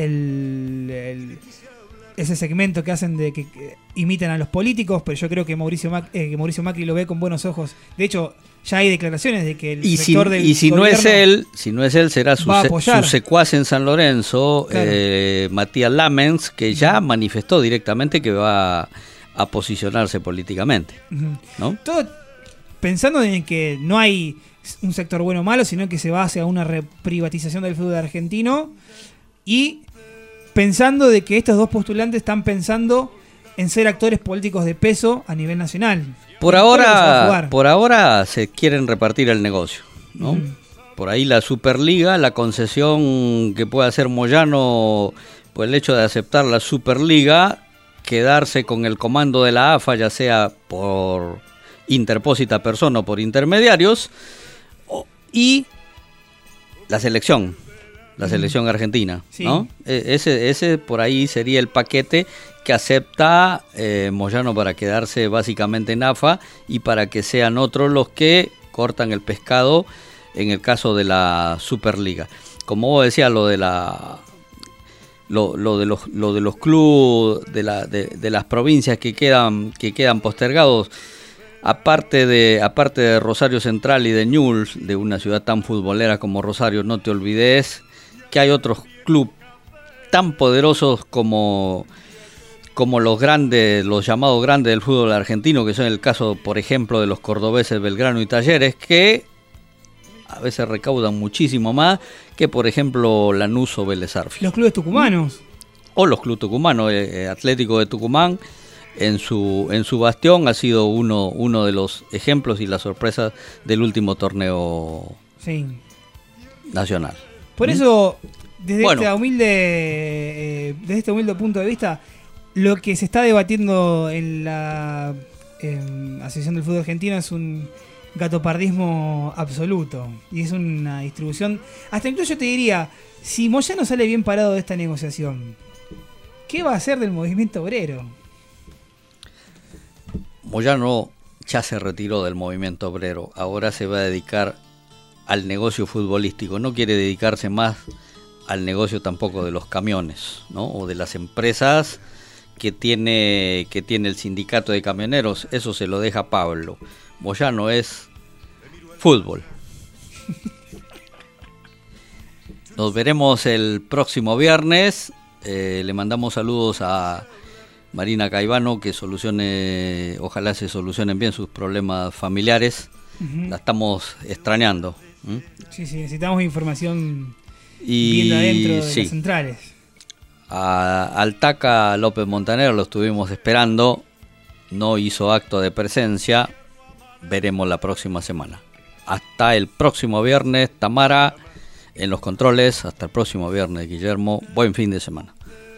ese segmento que hacen de que imitan a los políticos, pero yo creo que Mauricio Macri lo ve con buenos ojos. De hecho, ya hay declaraciones de que el sector del si no es él, será su secuaz en San Lorenzo, claro. Matías Lamens, que ya manifestó directamente que va a posicionarse políticamente, ¿no? Todo pensando en que no hay un sector bueno o malo, sino que se va hacia una reprivatización del fútbol argentino, y pensando de que estos dos postulantes están pensando en ser actores políticos de peso a nivel nacional. Por ahora se quieren repartir el negocio, ¿no? Por ahí la Superliga, la concesión que puede hacer Moyano por el hecho de aceptar la Superliga, quedarse con el comando de la AFA, ya sea por interpósita persona o por intermediarios, y la selección argentina, sí. ¿No? Ese por ahí sería el paquete que acepta Moyano para quedarse básicamente en AFA y para que sean otros los que cortan el pescado en el caso de la Superliga. Como vos decías, lo de los clubes de las provincias que quedan postergados, aparte de Rosario Central y de Newell's, de una ciudad tan futbolera como Rosario, no te olvides que hay otros clubes tan poderosos como los grandes, los llamados grandes del fútbol argentino, que son el caso, por ejemplo, de los cordobeses Belgrano y Talleres, que a veces recaudan muchísimo más que, por ejemplo, Lanús o Vélez Sarsfield. Los clubes tucumanos. O los clubes tucumanos. Atlético de Tucumán, en su bastión, ha sido uno de los ejemplos y las sorpresas del último torneo nacional. Por eso, desde este humilde punto de vista, lo que se está debatiendo en la Asociación del Fútbol Argentino es un gatopardismo absoluto. Y es una distribución... Hasta incluso yo te diría, si Moyano sale bien parado de esta negociación, ¿qué va a hacer del movimiento obrero? Moyano ya se retiró del movimiento obrero. Ahora se va a dedicar al negocio futbolístico. No quiere dedicarse más al negocio tampoco de los camiones, ¿no? O de las empresas que tiene el sindicato de camioneros. Eso se lo deja Pablo. Moyano es fútbol. Nos veremos el próximo viernes. Le mandamos saludos a Marina Caivano, que ojalá se solucionen bien sus problemas familiares. La estamos extrañando. Sí, necesitamos información bien adentro de las centrales. Al Taca López Montanero lo estuvimos esperando, no hizo acto de presencia. Veremos la próxima semana. Hasta el próximo viernes, Tamara en los controles. Hasta el próximo viernes, Guillermo. Buen fin de semana.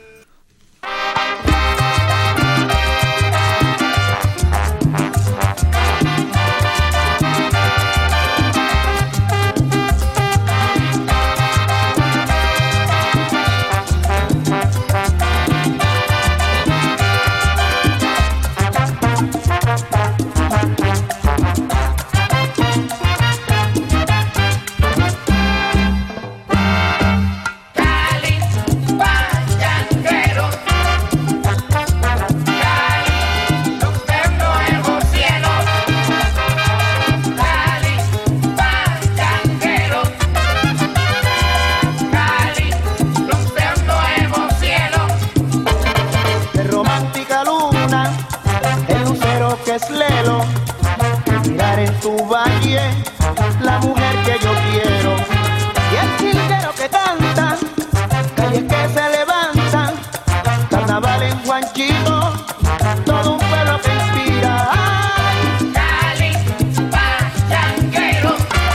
Mirar en tu valle la mujer que yo quiero y el jilguero que canta, calles que se levantan, carnaval en Juanchito, todo un pueblo que inspira. Cali, pachanguero,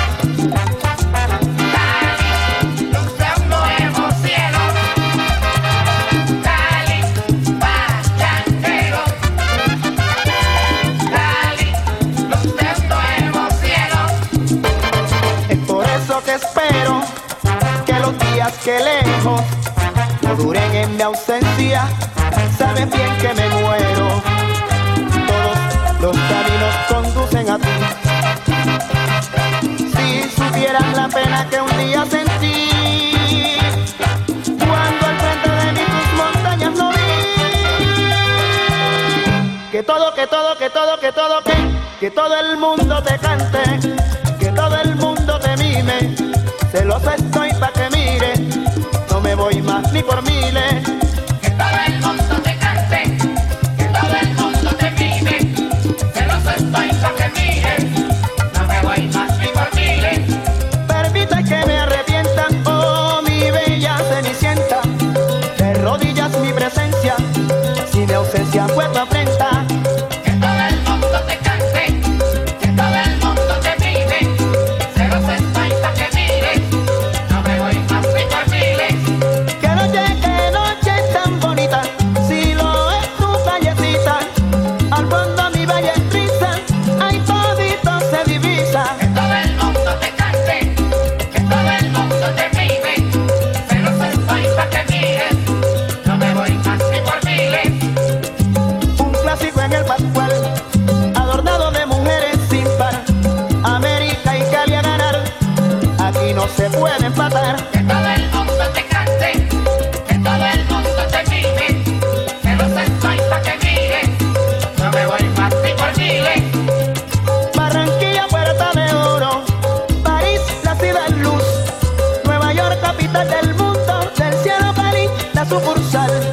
Cali, luce un nuevo cielo. Cali, pachanguero, espero que los días que lejos no duren en mi ausencia. Sabes bien que me muero. Todos los caminos conducen a ti. Si supieras la pena que un día sentí cuando al frente de mí tus montañas no vi. Que todo el mundo te cante, que todo el mundo te mime. Celoso estoy pa' que mire, no me voy más ni por miles. Que todo el mundo te cante, que todo el mundo te mime. Celoso estoy pa' que mire, no me voy más ni por miles. Permita que me arrepientan, oh mi bella cenicienta. Te rodeo sucursal.